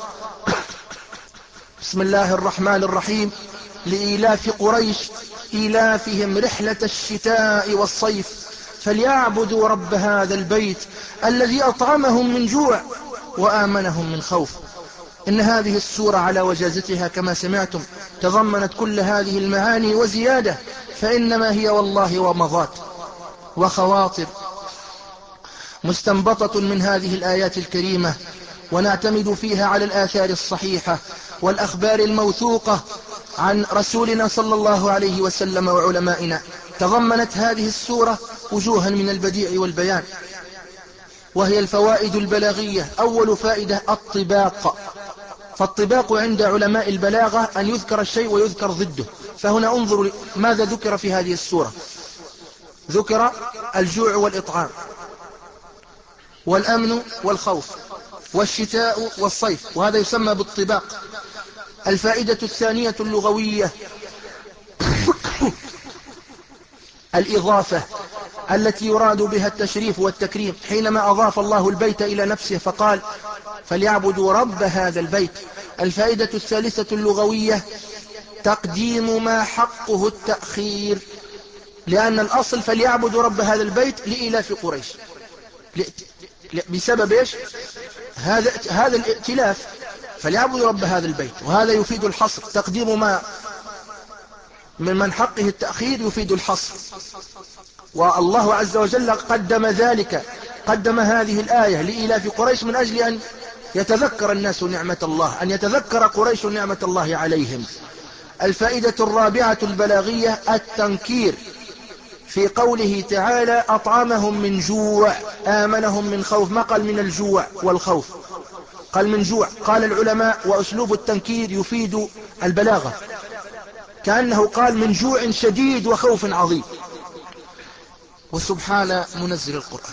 Speaker 2: بسم الله الرحمن الرحيم. لإيلاف قريش إيلافهم رحلة الشتاء والصيف، فليعبدوا رب هذا البيت الذي أطعمهم من جوع وآمنهم من خوف. إن هذه السورة على وجازتها كما سمعتم تضمنت كل هذه المعاني وزيادة، فإنما هي والله ومضات وخواطر مستنبطة من هذه الآيات الكريمة، ونعتمد فيها على الآثار الصحيحة والأخبار الموثوقة عن رسولنا صلى الله عليه وسلم وعلمائنا. تضمنت هذه السورة وجوها من البديع والبيان، وهي الفوائد البلاغية. أول فائدة الطباق. فالطباق عند علماء البلاغة أن يذكر الشيء ويذكر ضده. فهنا انظروا ماذا ذكر في هذه السورة. ذكر الجوع والإطعام، والأمن والخوف، والشتاء والصيف، وهذا يسمى بالطباق. الفائدة الثانية اللغوية الإضافة التي يراد بها التشريف والتكريم، حينما أضاف الله البيت إلى نفسه فقال فليعبدوا رب هذا البيت. الفائدة الثالثة اللغوية تقديم ما حقه التأخير، لأن الأصل فليعبدوا رب هذا البيت لإيلاف قريش، بسبب إيش؟ هذا هذا الائتلاف، فليعبدوا رب هذا البيت، وهذا يفيد الحصر. تقديم ما من من حقه التأخير يفيد الحصر، والله عز وجل قدم ذلك، قدم هذه الآية لإيلاف قريش من أجل أن يتذكر الناس نعمة الله، أن يتذكر قريش نعمة الله عليهم. الفائدة الرابعة البلاغية التنكير في قوله تعالى أطعمهم من جوع آمنهم من خوف. ما قال من الجوع والخوف، قال من جوع. قال العلماء وأسلوب التنكير يفيد البلاغة، كأنه قال من جوع شديد وخوف عظيم. وسبحان منزل القرآن.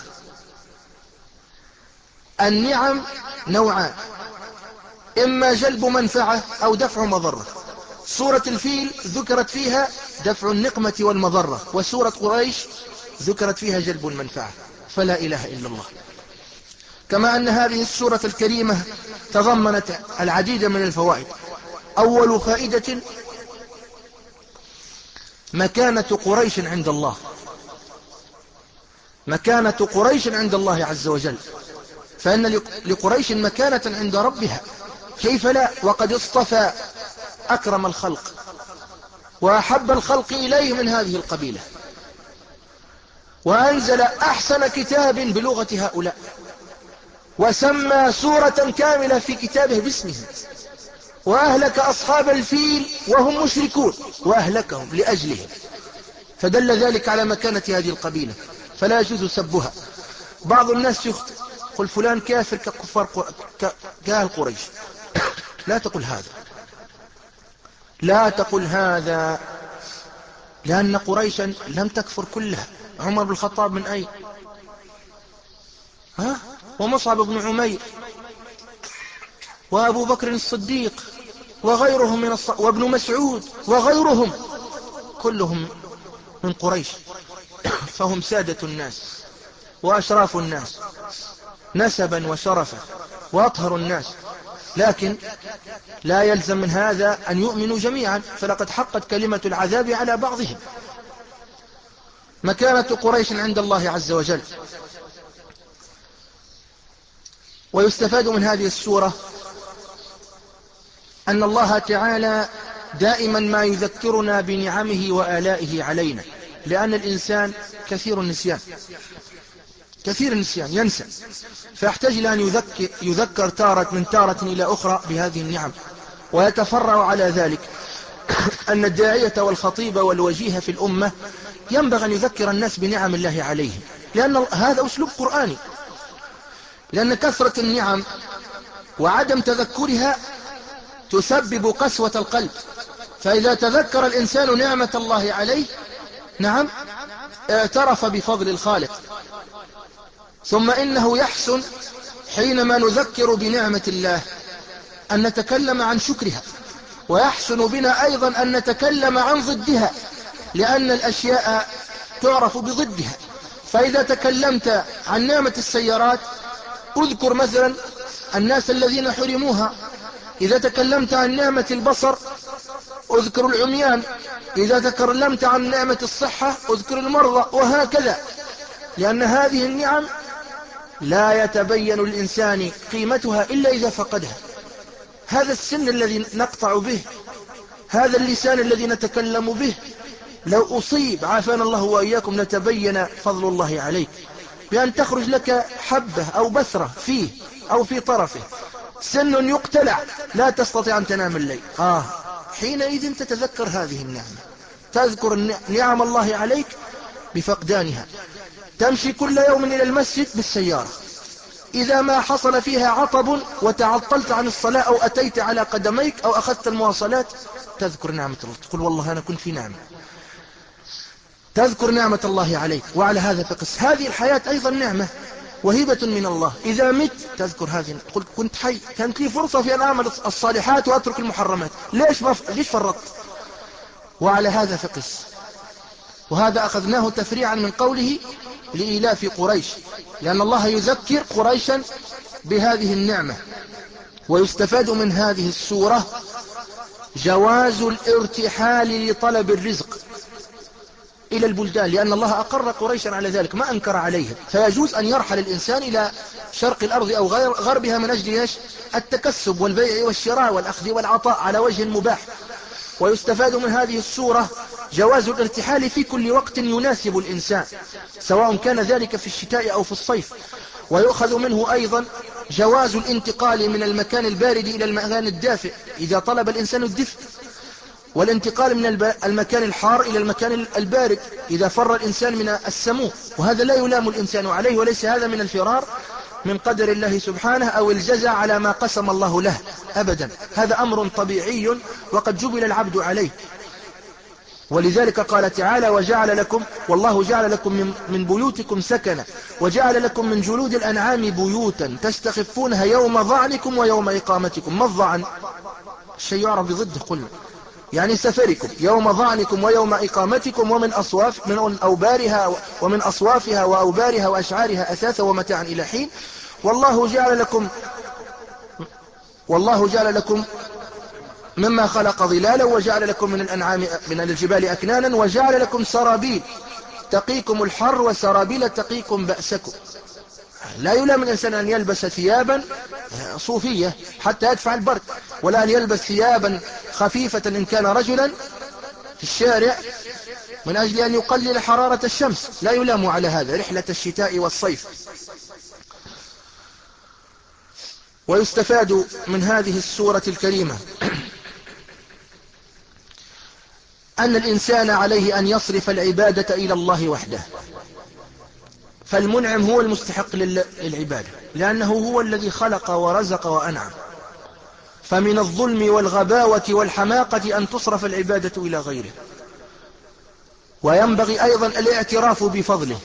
Speaker 2: النعم نوعان، إما جلب منفعة أو دفع مضرة. سورة الفيل ذكرت فيها دفع النقمة والمضرة، وسورة قريش ذكرت فيها جلب المنفعة، فلا إله إلا الله. كما أن هذه السورة الكريمة تضمنت العديد من الفوائد. أول فائدة مكانة قريش عند الله، مكانة قريش عند الله عز وجل، فإن لقريش مكانة عند ربها، كيف لا، وقد اصطفى أكرم الخلق وأحب الخلق إليه من هذه القبيلة، وأنزل أحسن كتاب بلغة هؤلاء، وسمى سورة كاملة في كتابه باسمه، وأهلك أصحاب الفيل وهم مشركون وأهلكهم لأجلهم، فدل ذلك على مكانة هذه القبيلة، فلا يجوز سبها. بعض الناس يخطئ، قل فلان كافر ككفار كأهل قريش. لا تقل هذا، لا تقل هذا، لأن قريشا لم تكفر كلها. عمر بن الخطاب من أين؟ ها؟ ومصعب بن عمير وأبو بكر الصديق وغيرهم من الص... وابن مسعود وغيرهم كلهم من قريش، فهم سادة الناس وأشراف الناس نسبا وشرفا وأطهر الناس، لكن لا يلزم من هذا أن يؤمنوا جميعا، فلقد حقت كلمة العذاب على بعضهم. مكانة قريش عند الله عز وجل. ويستفاد من هذه السورة أن الله تعالى دائما ما يذكرنا بنعمه وآلائه علينا، لأن الإنسان كثير النسيان، كثير النسيان، ينسى، فيحتاج إلى أن يذكر, يذكر تارة من تارة إلى أخرى بهذه النعم. ويتفرع على ذلك أن الداعية والخطيب والوجيه في الأمة ينبغي أن يذكر الناس بنعم الله عليهم، لأن هذا أسلوب قرآني، لأن كثرة النعم وعدم تذكرها تسبب قسوة القلب. فإذا تذكر الإنسان نعمة الله عليه، نعم، اعترف بفضل الخالق. ثم إنه يحسن حينما نذكر بنعمة الله أن نتكلم عن شكرها، ويحسن بنا أيضا أن نتكلم عن ضدها، لأن الأشياء تعرف بضدها. فإذا تكلمت عن نعمة السيارات اذكر مثلا الناس الذين حرموها. إذا تكلمت عن نعمة البصر اذكر العميان. إذا تكلمت عن نعمة الصحة اذكر المرضى، وهكذا. لأن هذه النعم لا يتبين الإنسان قيمتها إلا إذا فقدها. هذا السن الذي نقطع به، هذا اللسان الذي نتكلم به، لو أصيب عافانا الله وإياكم لتبين فضل الله عليك بأن تخرج لك حبة أو بثرة فيه أو في طرفه. سن يقتلع لا تستطيع أن تنام الليل، آه حينئذ تتذكر هذه النعمة، تذكر نعم الله عليك بفقدانها. تمشي كل يوم إلى المسجد بالسيارة، إذا ما حصل فيها عطب وتعطلت عن الصلاة أو أتيت على قدميك أو أخذت المواصلات تذكر نعمة الله، تقول والله أنا كنت في نعمة، تذكر نعمة الله عليك. وعلى هذا فقس. هذه الحياة أيضا نعمة وهبة من الله. إذا مت تذكر هذه، تقول كنت حي، كانت لي فرصة في أن أعمل الصالحات وأترك المحرمات، ليش ما ف... ليش فرطت؟ وعلى هذا فقس. وهذا أخذناه تفريعا من قوله لإيلاف قريش، لأن الله يذكر قريشا بهذه النعمة. ويستفاد من هذه السورة جواز الارتحال لطلب الرزق إلى البلدان، لأن الله أقر قريشا على ذلك، ما أنكر عليهم. فيجوز أن يرحل الإنسان إلى شرق الأرض أو غربها من أجل التكسب والبيع والشراء والأخذ والعطاء على وجه مباح. ويستفاد من هذه السورة جواز الارتحال في كل وقت يناسب الإنسان، سواء كان ذلك في الشتاء أو في الصيف. ويؤخذ منه أيضا جواز الانتقال من المكان البارد إلى المكان الدافئ إذا طلب الإنسان الدفء، والانتقال من المكان الحار إلى المكان البارد إذا فر الإنسان من السموم. وهذا لا يلام الإنسان عليه، وليس هذا من الفرار من قدر الله سبحانه أو الجزاء على ما قسم الله له أبدا. هذا أمر طبيعي وقد جبل العبد عليه. ولذلك قال تعالى وجعل لكم والله جعل لكم من, من بيوتكم سكنا وجعل لكم من جلود الأنعام بيوتا تستخفونها يوم ظعنكم ويوم إقامتكم. ما الظعن؟ الشيء يعرف بضده، قلنا يعني سفركم يوم ظعنكم ويوم إقامتكم، ومن أصواف من أوبارها ومن أصوافها وأوبارها وأشعارها أثاثا ومتاعا إلى حين. والله جعل لكم والله جعل لكم مما خلق ظلالا وجعل لكم من الأنعام من الجبال أكنانا وجعل لكم سرابيل تقيكم الحر وسرابيل تقيكم بأسكم. لا يلام الإنسان أن يلبس ثيابا صوفية حتى يدفع البرد، ولا أن يلبس ثيابا خفيفة إن كان رجلا في الشارع من أجل أن يقلل حرارة الشمس. لا يلام على هذا، رحلة الشتاء والصيف. ويستفاد من هذه السورة الكريمة أن الإنسان عليه أن يصرف العبادة إلى الله وحده، فالمنعم هو المستحق للعبادة، لأنه هو الذي خلق ورزق وأنعم. فمن الظلم والغباوة والحماقة أن تصرف العبادة إلى غيره. وينبغي أيضا الاعتراف بفضله.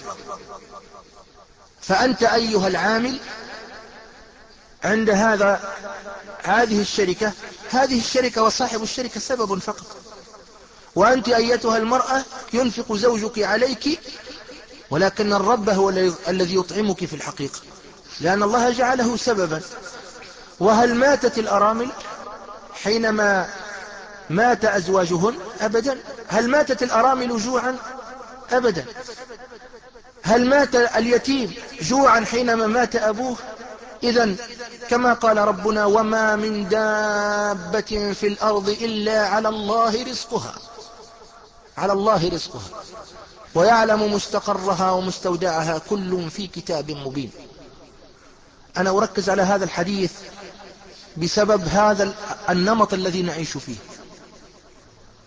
Speaker 2: فأنت أيها العامل عند هذا هذه الشركة هذه الشركة وصاحب الشركة سبب فقط. وأنت أيتها المرأة ينفق زوجك عليك، ولكن الرب هو الذي يطعمك في الحقيقة، لأن الله جعله سببا. وهل ماتت الأرامل حينما مات أزواجهن؟ أبدا. هل ماتت الأرامل جوعا؟ أبدا. هل مات اليتيم جوعا حينما مات أبوه؟ إذن كما قال ربنا وما من دابة في الأرض إلا على الله رزقها على الله رزقها ويعلم مستقرها ومستودعها كل في كتاب مبين. أنا أركز على هذا الحديث بسبب هذا النمط الذي نعيش فيه.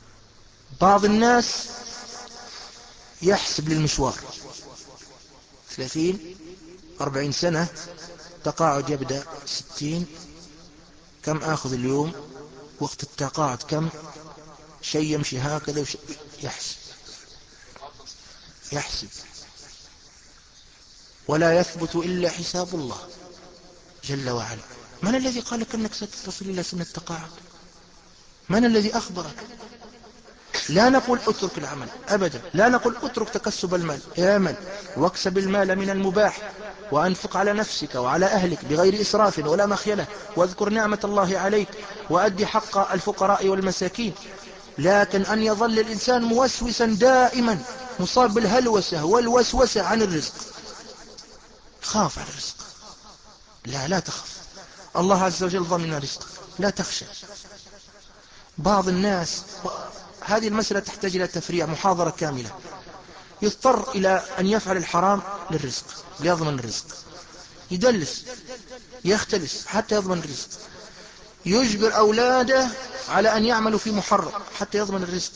Speaker 2: بعض الناس يحسب للمشوار ثلاثين أربعين سنة تقاعد يبدأ ستين، كم آخذ اليوم وقت التقاعد كم؟ شيء يمشي هكذا وشيء يحسب يحسب ولا يثبت إلا حساب الله جل وعلا. من الذي قال لك أنك ستصل إلى سن التقاعد؟ من الذي أخبرك؟ لا نقول اترك العمل أبدا، لا نقول اترك تكسب المال، اعمل واكسب المال من المباح وأنفق على نفسك وعلى أهلك بغير إسراف ولا مخيلة، واذكر نعمة الله عليك وأدي حق الفقراء والمساكين. لكن أن يظل الإنسان موسوسا دائما مصاب بالهلوسة والوسوسة عن الرزق، خاف على الرزق، لا لا تخف، الله عز وجل ضمن رزقك، لا تخشى. بعض الناس، هذه المسألة تحتاج إلى تفريع محاضرة كاملة، يضطر إلى أن يفعل الحرام للرزق ليضمن الرزق، يدلس يختلس حتى يضمن الرزق، يجبر أولاده على أن يعملوا في محرم حتى يضمن الرزق،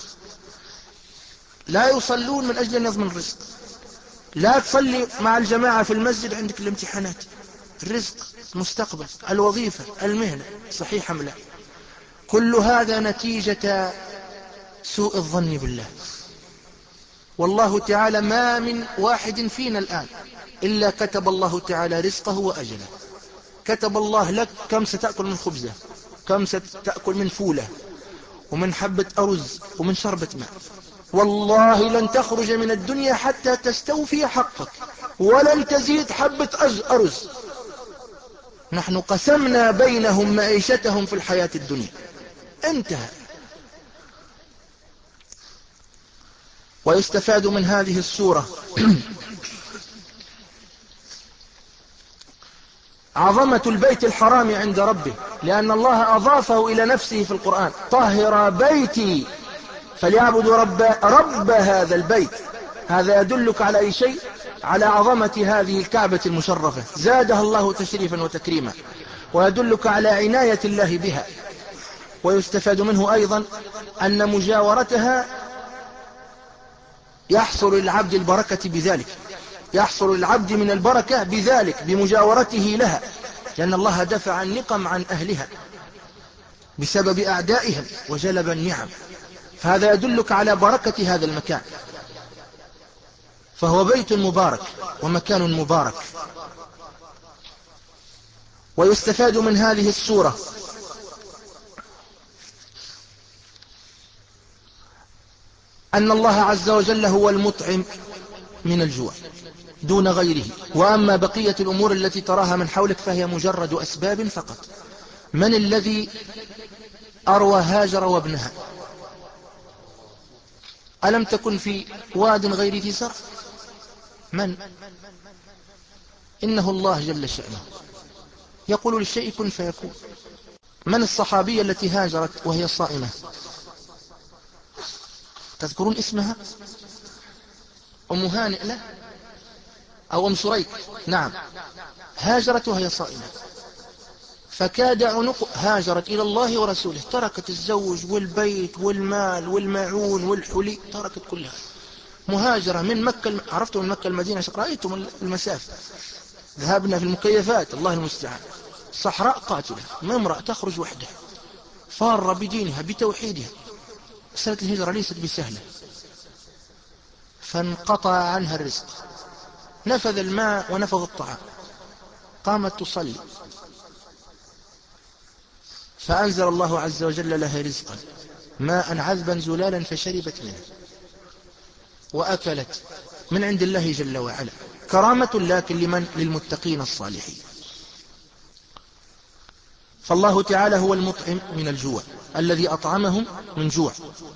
Speaker 2: لا يصلون من أجل أن يضمن الرزق، لا تصلي مع الجماعة في المسجد عندك الامتحانات، الرزق، المستقبل، الوظيفة، المهنة، صحيح أم لا؟ كل هذا نتيجة سوء الظن بالله. والله تعالى ما من واحد فينا الآن إلا كتب الله تعالى رزقه وأجله، كتب الله لك كم ستأكل من خبزة، كم ستأكل من فولة ومن حبة أرز ومن شربة ماء. والله لن تخرج من الدنيا حتى تستوفي حقك، ولن تزيد حبة أرز. نحن قسمنا بينهم معيشتهم في الحياة الدنيا، انتهى. ويستفاد من هذه السورة عظمة البيت الحرام عند ربه، لأن الله أضافه إلى نفسه في القرآن: طهر بيتي فليعبدوا رب, رب هذا البيت. هذا يدلك على أي شيء؟ على عظمة هذه الكعبة المشرفة، زادها الله تشريفا وتكريما، ويدلك على عناية الله بها. ويستفاد منه أيضا أن مجاورتها يحصل للعبد البركة بذلك، يحصل للعبد من البركة بذلك، بمجاورته لها، لأن الله دفع النقم عن أهلها بسبب أعدائهم وجلب النعم. فهذا يدلك على بركة هذا المكان، فهو بيت مبارك ومكان مبارك. ويستفاد من هذه السورة أن الله عز وجل هو المطعم من الجوع دون غيره، وأما بقية الأمور التي تراها من حولك فهي مجرد أسباب فقط. من الذي أروى هاجر وابنها؟ ألم تكن في واد غير ذي زرع؟ من؟ إنه الله جل شأنه يقول للشيء كن فيكون. من الصحابية التي هاجرت وهي صائمة؟ تذكرون اسمها؟ أم هانئ لا، أو أم سريك، نعم، هاجرت وهي صائمة، فكاد عنق، هاجرت إلى الله ورسوله، تركت الزوج والبيت والمال والمعون والحلي، تركت كلها، مهاجرة من مكة. عرفتم من مكة المدينة؟ رأيتم المسافة، ذهبنا في المكيفات، الله المستعان، صحراء قاتلة، ما امرأة تخرج وحدها فارة بدينها بتوحيدها. مسألة الهجرة ليست بسهلة، فانقطع عنها الرزق، نفذ الماء ونفذ الطعام، قامت تصلي، فأنزل الله عز وجل لها رزقا ماء عذبا زلالا فشربت منه وأكلت من عند الله جل وعلا، كرامة لكن لمن؟ للمتقين الصالحين. فالله تعالى هو المطعم من الجوع الذي أطعمهم من جوع.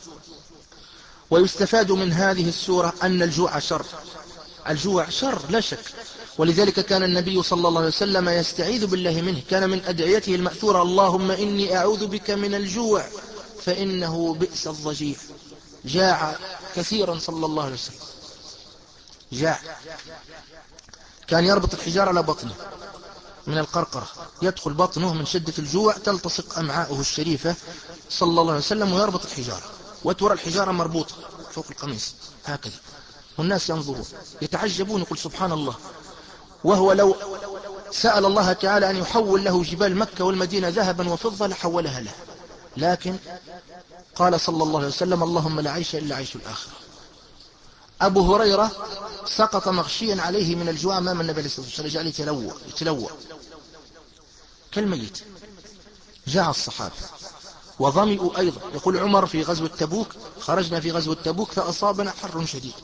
Speaker 2: ويستفاد من هذه السورة أن الجوع شر، الجوع شر لا شك، ولذلك كان النبي صلى الله عليه وسلم يستعيذ بالله منه، كان من أدعيته المأثورة: اللهم إني أعوذ بك من الجوع فإنه بئس الضجيع. جاع كثيرا صلى الله عليه وسلم، جاع، كان يربط الحجارة على بطنه من القرقرة، يدخل بطنه من شدة الجوع تلتصق أمعاؤه الشريفة صلى الله عليه وسلم، ويربط الحجارة وترى الحجارة مربوطة فوق القميص هكذا. والناس ينظرون يتعجبون، يقول سبحان الله، وهو لو سأل الله تعالى أن يحول له جبال مكة والمدينة ذهبا وفضة لحولها له، لكن قال صلى الله عليه وسلم اللهم لا عيش إلا عيش الآخرة. أبو هريرة سقط مغشيا عليه من الجوع أمام النبي عليه الصلاة والسلام، جعل يتلوى يتلوى كالميت. جاء الصحابة وظمئوا أيضا. يقول عمر في غزوة تبوك خرجنا في غزوة تبوك فأصابنا حر شديد.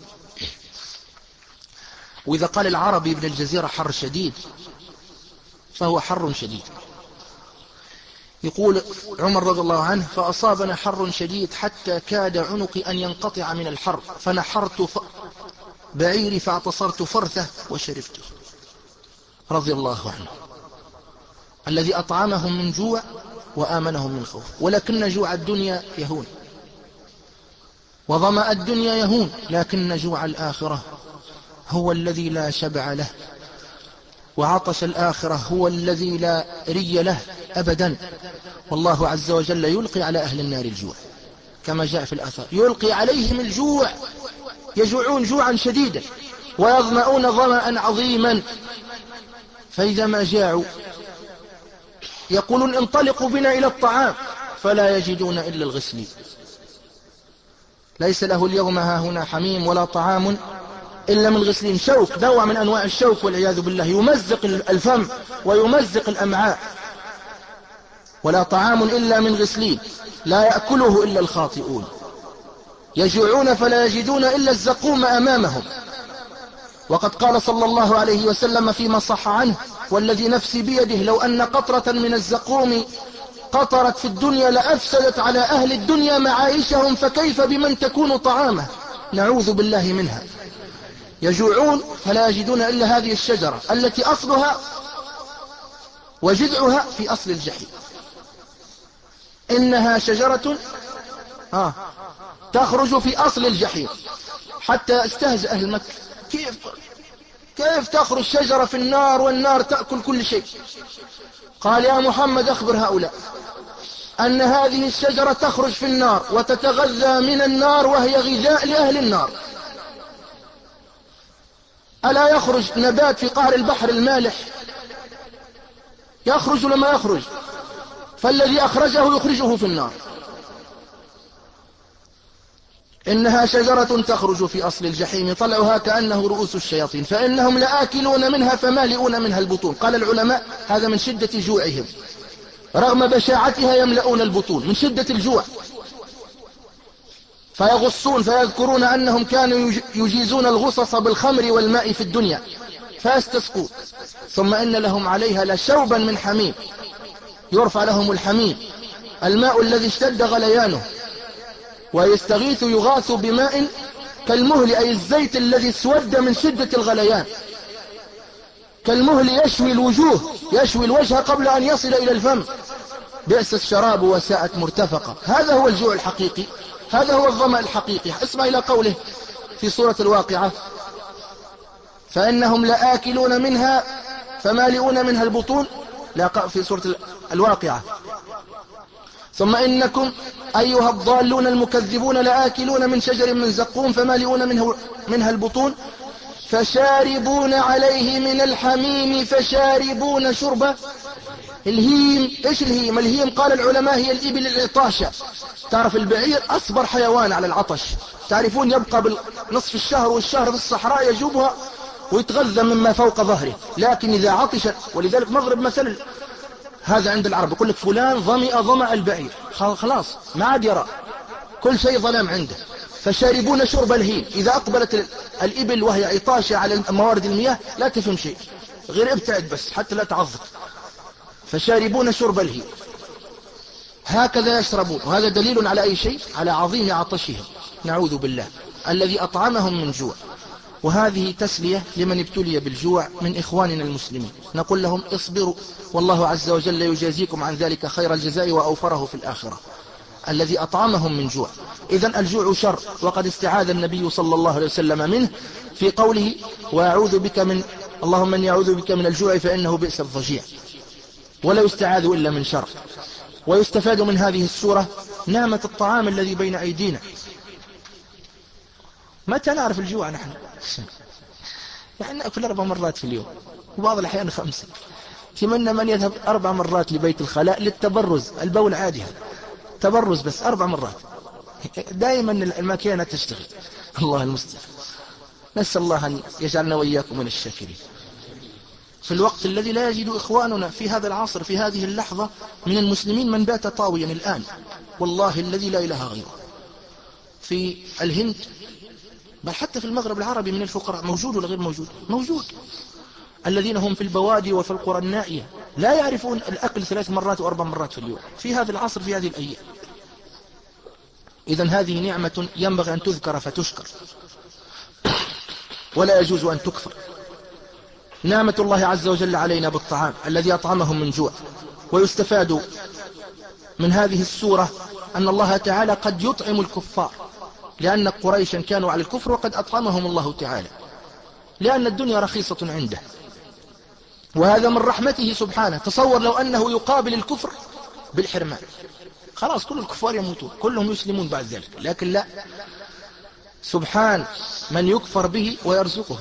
Speaker 2: وإذا قال العربي ابن الجزيرة حر شديد فهو حر شديد. يقول عمر رضي الله عنه فأصابنا حر شديد حتى كاد عنقي أن ينقطع من الحر، فنحرت ف... بعيري فاعتصرت فرثه وشربته، رضي الله عنه، الذي أطعمهم من جوع وآمنهم من خوف. ولكن جوع الدنيا يهون، وظمأ الدنيا يهون، لكن جوع الآخرة هو الذي لا شبع له، وعطش الآخرة هو الذي لا ري له أبدا. والله عز وجل يلقي على أهل النار الجوع كما جاء في الأثر، يلقي عليهم الجوع، يجوعون جوعا شديدا ويظمؤون ظمأ عظيما، فإذا ما جاعوا يقولون انطلقوا بنا إلى الطعام فلا يجدون إلا الغسلين، ليس له اليوم هاهنا حميم ولا طعام إلا من غسلين، شوك، نوع من أنواع الشوك والعياذ بالله، يمزق الفم ويمزق الأمعاء. ولا طعام إلا من غسلين لا يأكله إلا الخاطئون، يجوعون فلا يجدون إلا الزقوم أمامهم. وقد قال صلى الله عليه وسلم فيما صح عنه والذي نفسي بيده لو أن قطرة من الزقوم قطرت في الدنيا لأفسدت على أهل الدنيا معايشهم، فكيف بمن تكون طعامه، نعوذ بالله منها. يجوعون فلا يجدون إلا هذه الشجرة التي أصلها وجذعها في أصل الجحيم. إنها شجرة آه تخرج في أصل الجحيم. حتى استهزأ أهل مكة، كيف كيف تخرج شجرة في النار والنار تأكل كل شيء؟ قال يا محمد أخبر هؤلاء أن هذه الشجرة تخرج في النار وتتغذى من النار وهي غذاء لأهل النار. ألا يخرج نبات في قعر البحر المالح؟ يخرج لما يخرج، فالذي أخرجه يخرجه في النار. إنها شجرة تخرج في أصل الجحيم طلعها كأنه رؤوس الشياطين فإنهم لآكلون منها فمالئون منها البطون. قال العلماء هذا من شدة جوعهم، رغم بشاعتها يملؤون البطون من شدة الجوع، فيغصون فيذكرون أنهم كانوا يجيزون الغصص بالخمر والماء في الدنيا فيستسقون، ثم إن لهم عليها لشوبا من حميم، يرفع لهم الحميم الماء الذي اشتد غليانه، ويستغيث يغاث بماء كالمهل، أي الزيت الذي اسود من شدة الغليان، كالمهل يشوي الوجوه، يشوي الوجه قبل أن يصل إلى الفم، بئس الشراب وساءت مرتفقة. هذا هو الجوع الحقيقي، هذا هو الظمأ الحقيقي. اسمع إلى قوله في سورة الواقعة فإنهم لآكلون منها فمالئون منها البطون، لا في سورة الواقعة ثم إنكم أيها الضالون المكذبون لآكلون من شجر من زقوم فمالئون منه منها البطون فشاربون عليه من الحميم فشاربون شربة الهيم. إيش الهيم؟ الهيم قال العلماء هي الإبل العطاشة. تعرف البعير أصبر حيوان على العطش، تعرفون يبقى بنصف الشهر والشهر في الصحراء يجوبها ويتغذى مما فوق ظهره، لكن إذا عطش، ولذلك نضرب مثل هذا عند العرب، يقول لك فلان ظمئ ظمأ البعير، خلاص ما عاد يرى، كل شيء ظلام عنده. فشاربون شرب الهيم. إذا أقبلت الإبل وهي عطاشة على موارد المياه لا تفهم شيء غير ابتعد بس حتى لا تعضك. فشاربون شرب الهيم، هكذا يشربون. وهذا دليل على أي شيء؟ على عظيم عطشهم، نعوذ بالله، الذي أطعمهم من جوع. وهذه تسلية لمن ابتلي بالجوع من إخواننا المسلمين، نقول لهم اصبروا والله عز وجل يجازيكم عن ذلك خير الجزاء وأوفره في الآخرة، الذي أطعمهم من جوع. إذن الجوع شر، وقد استعاذ النبي صلى الله عليه وسلم منه في قوله وأعوذ بك من اللهم من يعوذ بك من الجوع فإنه بئس الضجيع، ولا يستعاذ إلا من شر. ويستفاد من هذه السورة نعمة الطعام الذي بين أيدينا، متى نعرف الجوع نحن؟ يعني نأكل أربع مرات في اليوم، وبعض الأحيان خمسة. تمنى من يذهب أربع مرات لبيت الخلاء للتبرز، البول عادي هذا تبرز، بس أربع مرات دائما الماكينة تشتغل. الله المستعان. نسأل الله أن يجعلنا وإياكم من الشاكرين. في الوقت الذي لا يجد إخواننا في هذا العصر في هذه اللحظة من المسلمين من بات طاويا الآن، والله الذي لا إله غيره، في الهند بل حتى في المغرب العربي من الفقراء، موجود ولا غير موجود؟ موجود. الذين هم في البوادي وفي القرى النائية لا يعرفون الأكل ثلاث مرات وأربع مرات في اليوم في هذا العصر في هذه الأيام. إذن هذه نعمة ينبغي أن تذكر فتشكر، ولا يجوز أن تكفر. نعمة الله عز وجل علينا بالطعام الذي أطعمهم من جوع. ويستفاد من هذه السورة أن الله تعالى قد يطعم الكفار، لأن قريشا كانوا على الكفر وقد أطعمهم الله تعالى، لأن الدنيا رخيصة عنده، وهذا من رحمته سبحانه. تصور لو أنه يقابل الكفر بالحرمان، خلاص كل الكفار يموتون كلهم يسلمون بعد ذلك، لكن لا، سبحان من يكفر به ويرزقهم،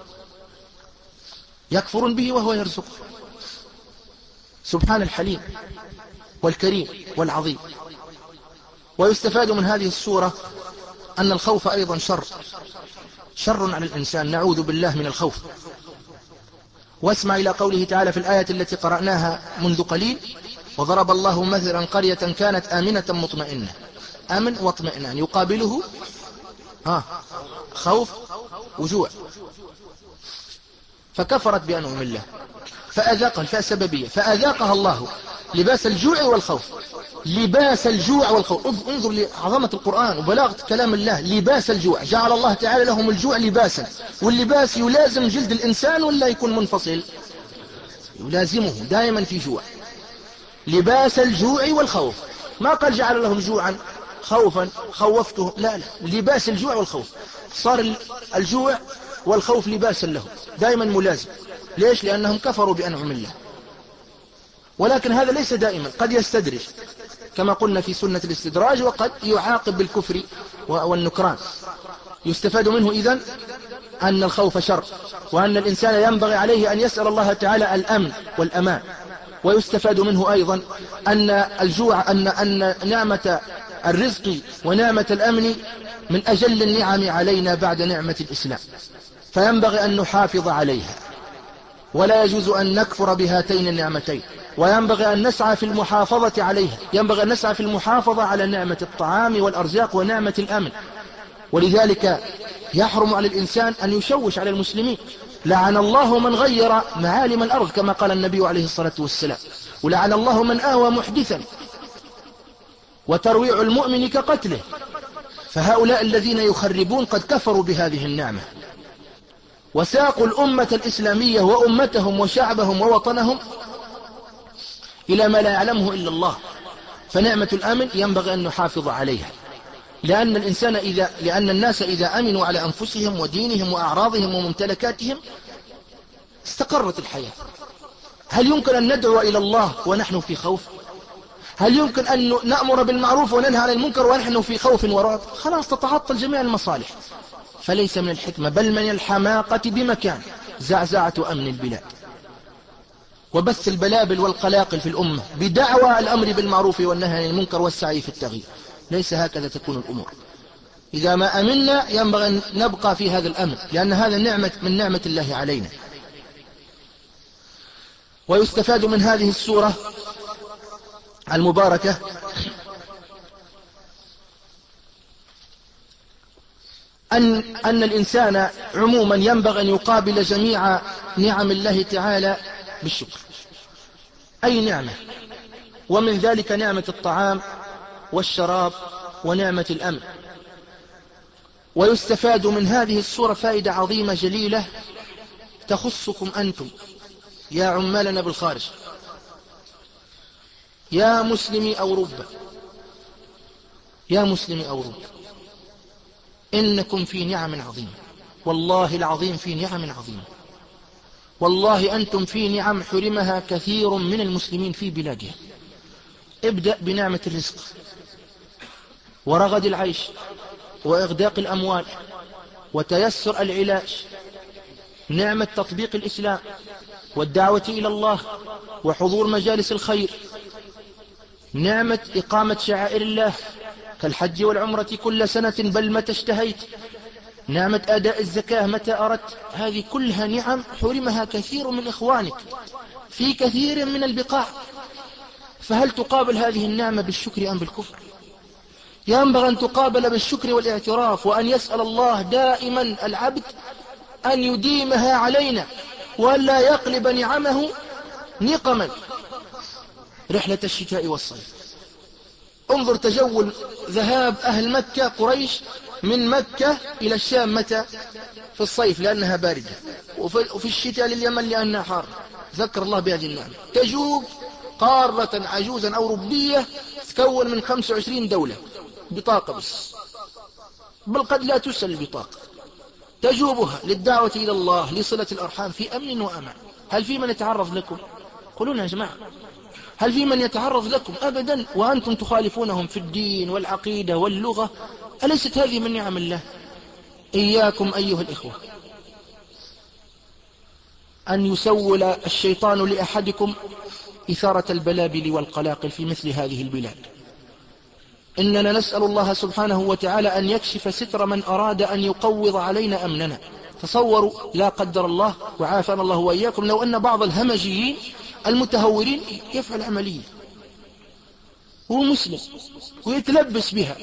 Speaker 2: يكفرون به وهو يرزقه. سبحان الحليم والكريم والعظيم. ويستفاد من هذه السورة أن الخوف أيضا شر شر على الإنسان، نعوذ بالله من الخوف. واسمع إلى قوله تعالى في الآية التي قرأناها منذ قليل: وضرب الله مثلا قرية كانت آمنة مطمئنة. آمن واطمئنان يقابله ها خوف وجوع، فكفرت بأنعم الله فأذاقها الفاء سببية، فأذاقها الله لباس الجوع والخوف. لباس الجوع والخوف، انظر لعظمة القرآن وبلاغة كلام الله. لباس الجوع، جعل الله تعالى لهم الجوع لباسا، واللباس يلازم جلد الإنسان ولا يكون منفصل؟ يلازمه دائما في جوع. لباس الجوع والخوف، ما قال جعل لهم جوعا خوفا خوفته، لا لا، لباس الجوع والخوف. صار الجوع والخوف لباسا له دائما ملازم. ليش؟ لأنهم كفروا بأنعم الله. ولكن هذا ليس دائما، قد يستدرج كما قلنا في سنة الاستدراج، وقد يعاقب بالكفر والنكران. يستفاد منه إذن أن الخوف شر، وأن الإنسان ينبغي عليه أن يسأل الله تعالى الأمن والأمان. ويستفاد منه أيضا أن الجوع أن, أن نعمة الرزق ونعمة الأمن من أجل النعم علينا بعد نعمة الإسلام، فينبغي أن نحافظ عليها، ولا يجوز أن نكفر بهاتين النعمتين، وينبغي أن نسعى في المحافظة عليها. ينبغي أن نسعى في المحافظة على نعمة الطعام والأرزاق ونعمة الأمن. ولذلك يحرم على الإنسان أن يشوش على المسلمين. لعن الله من غير معالم الأرض كما قال النبي عليه الصلاة والسلام، ولعن الله من آوى محدثا، وترويع المؤمن كقتله. فهؤلاء الذين يخربون قد كفروا بهذه النعمة، وساقوا الأمة الإسلامية وأمتهم وشعبهم ووطنهم إلى ما لا يعلمه إلا الله. فنعمة الأمن ينبغي أن نحافظ عليها، لأن الإنسان إذا لأن الناس إذا أمنوا على أنفسهم ودينهم وأعراضهم وممتلكاتهم استقرت الحياة. هل يمكن أن ندعو إلى الله ونحن في خوف؟ هل يمكن أن نأمر بالمعروف وننهى عن المنكر ونحن في خوف ورعب؟ خلاص تتعطل جميع المصالح. فليس من الحكمة بل من الحماقة بمكان زعزعة أمن البلاد وبث البلابل والقلاقل في الأمة بدعوى الأمر بالمعروف والنهي عن المنكر والسعي في التغيير. ليس هكذا تكون الأمور. إذا ما أمنا ينبغي أن نبقى في هذا الأمن، لأن هذا نعمة من نعمة الله علينا. ويستفاد من هذه السورة المباركة أن, أن الإنسان عموما ينبغي أن يقابل جميع نعم الله تعالى بالشكر، أي نعمة، ومن ذلك نعمة الطعام والشراب ونعمة الأمن. ويستفاد من هذه السورة فائدة عظيمة جليلة تخصكم أنتم يا عمالنا بالخارج، يا مسلمي أوروبا، يا مسلمي أوروبا، إنكم في نعم عظيمة، والله العظيم في نعم عظيمة. والله أنتم في نعم حرمها كثير من المسلمين في بلادهم. ابدأ بنعمة الرزق ورغد العيش وإغداق الأموال وتيسر العلاج، نعمة تطبيق الإسلام والدعوة إلى الله وحضور مجالس الخير، نعمة إقامة شعائر الله كالحج والعمرة كل سنة بل متى اشتهيت، نعمة أداء الزكاة متى أردت. هذه كلها نعم حرمها كثير من إخوانك في كثير من البقاع، فهل تقابل هذه النعمة بالشكر أم بالكفر؟ ينبغي أن تقابل بالشكر والاعتراف، وأن يسأل الله دائما العبد أن يديمها علينا وألا يقلب نعمه نقما. رحلة الشتاء والصيف، انظر تجول ذهاب أهل مكة قريش من مكة إلى الشام متى؟ في الصيف لأنها باردة، وفي الشتاء لليمن لأنها حار. ذكر الله بهذه النعمة. تجوب قارة عجوزا أو ربية تكون من خمسة وعشرين دولة، بطاقة بس، بل قد لا تسل البطاقة، تجوبها للدعوة إلى الله لصلة الأرحام في أمن وأمان. هل في من يتعرض لكم؟ قولونا يا جماعة، هل في من يتعرض لكم؟ أبدا، وأنتم تخالفونهم في الدين والعقيدة واللغة. أليست هذه من نعم الله؟ إياكم أيها الإخوة أن يسول الشيطان لأحدكم إثارة البلابل والقلاقل في مثل هذه البلاد. إننا نسأل الله سبحانه وتعالى أن يكشف ستر من أراد أن يقوض علينا أمننا. تصوروا لا قدر الله وعافانا الله وإياكم لو أن بعض الهمجيين المتهورين يفعل عملية هو مسلم ويتلبس بها،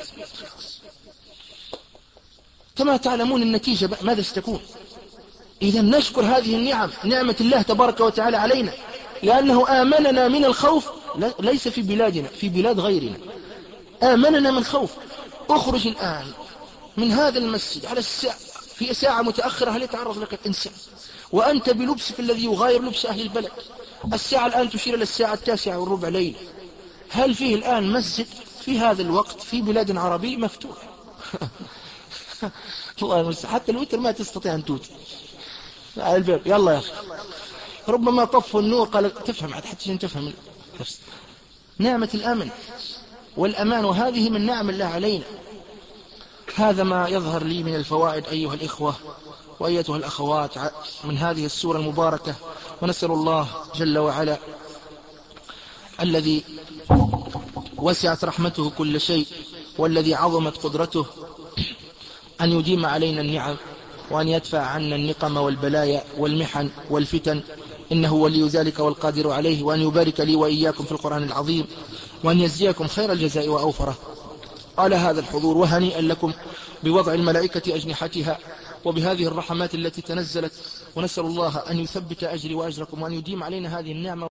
Speaker 2: كما تعلمون النتيجة ماذا ستكون. إذا نشكر هذه النعم، نعمة الله تبارك وتعالى علينا، لأنه آمننا من الخوف، ليس في بلادنا، في بلاد غيرنا. آمننا من خوف. اخرج الآن من هذا المسجد على الساعة في ساعة متأخرة، هل يتعرض لك الإنسان وأنت بلبسك الذي يغاير لبس أهل البلد؟ الساعة الآن تشير إلى الساعة التاسعة والربع ليل. هل فيه الآن مسجد في هذا الوقت في بلاد عربي مفتوح؟ الله المستعان، حتى الوتر ما تستطيع أن توتر على الباب. يلا يا أخي، ربما طفوا النور قال تفهم حتى تفهم نفس نعمة الأمن والأمان، وهذه من نعم الله علينا. هذا ما يظهر لي من الفوائد أيها الإخوة وأيتها الأخوات من هذه السورة المباركة. ونسأل الله جل وعلا الذي وسعت رحمته كل شيء والذي عظمت قدرته أن يديم علينا النعم، وأن يدفع عنا النقم والبلايا والمحن والفتن، إنه ولي ذلك والقادر عليه. وأن يبارك لي وإياكم في القرآن العظيم، وأن يجزيكم خير الجزاء وأوفره على هذا الحضور. وهنيئا لكم بوضع الملائكة أجنحتها وبهذه الرحمات التي تنزلت. ونسأل الله أن يثبت أجري وأجركم وأن يديم علينا هذه النعمة.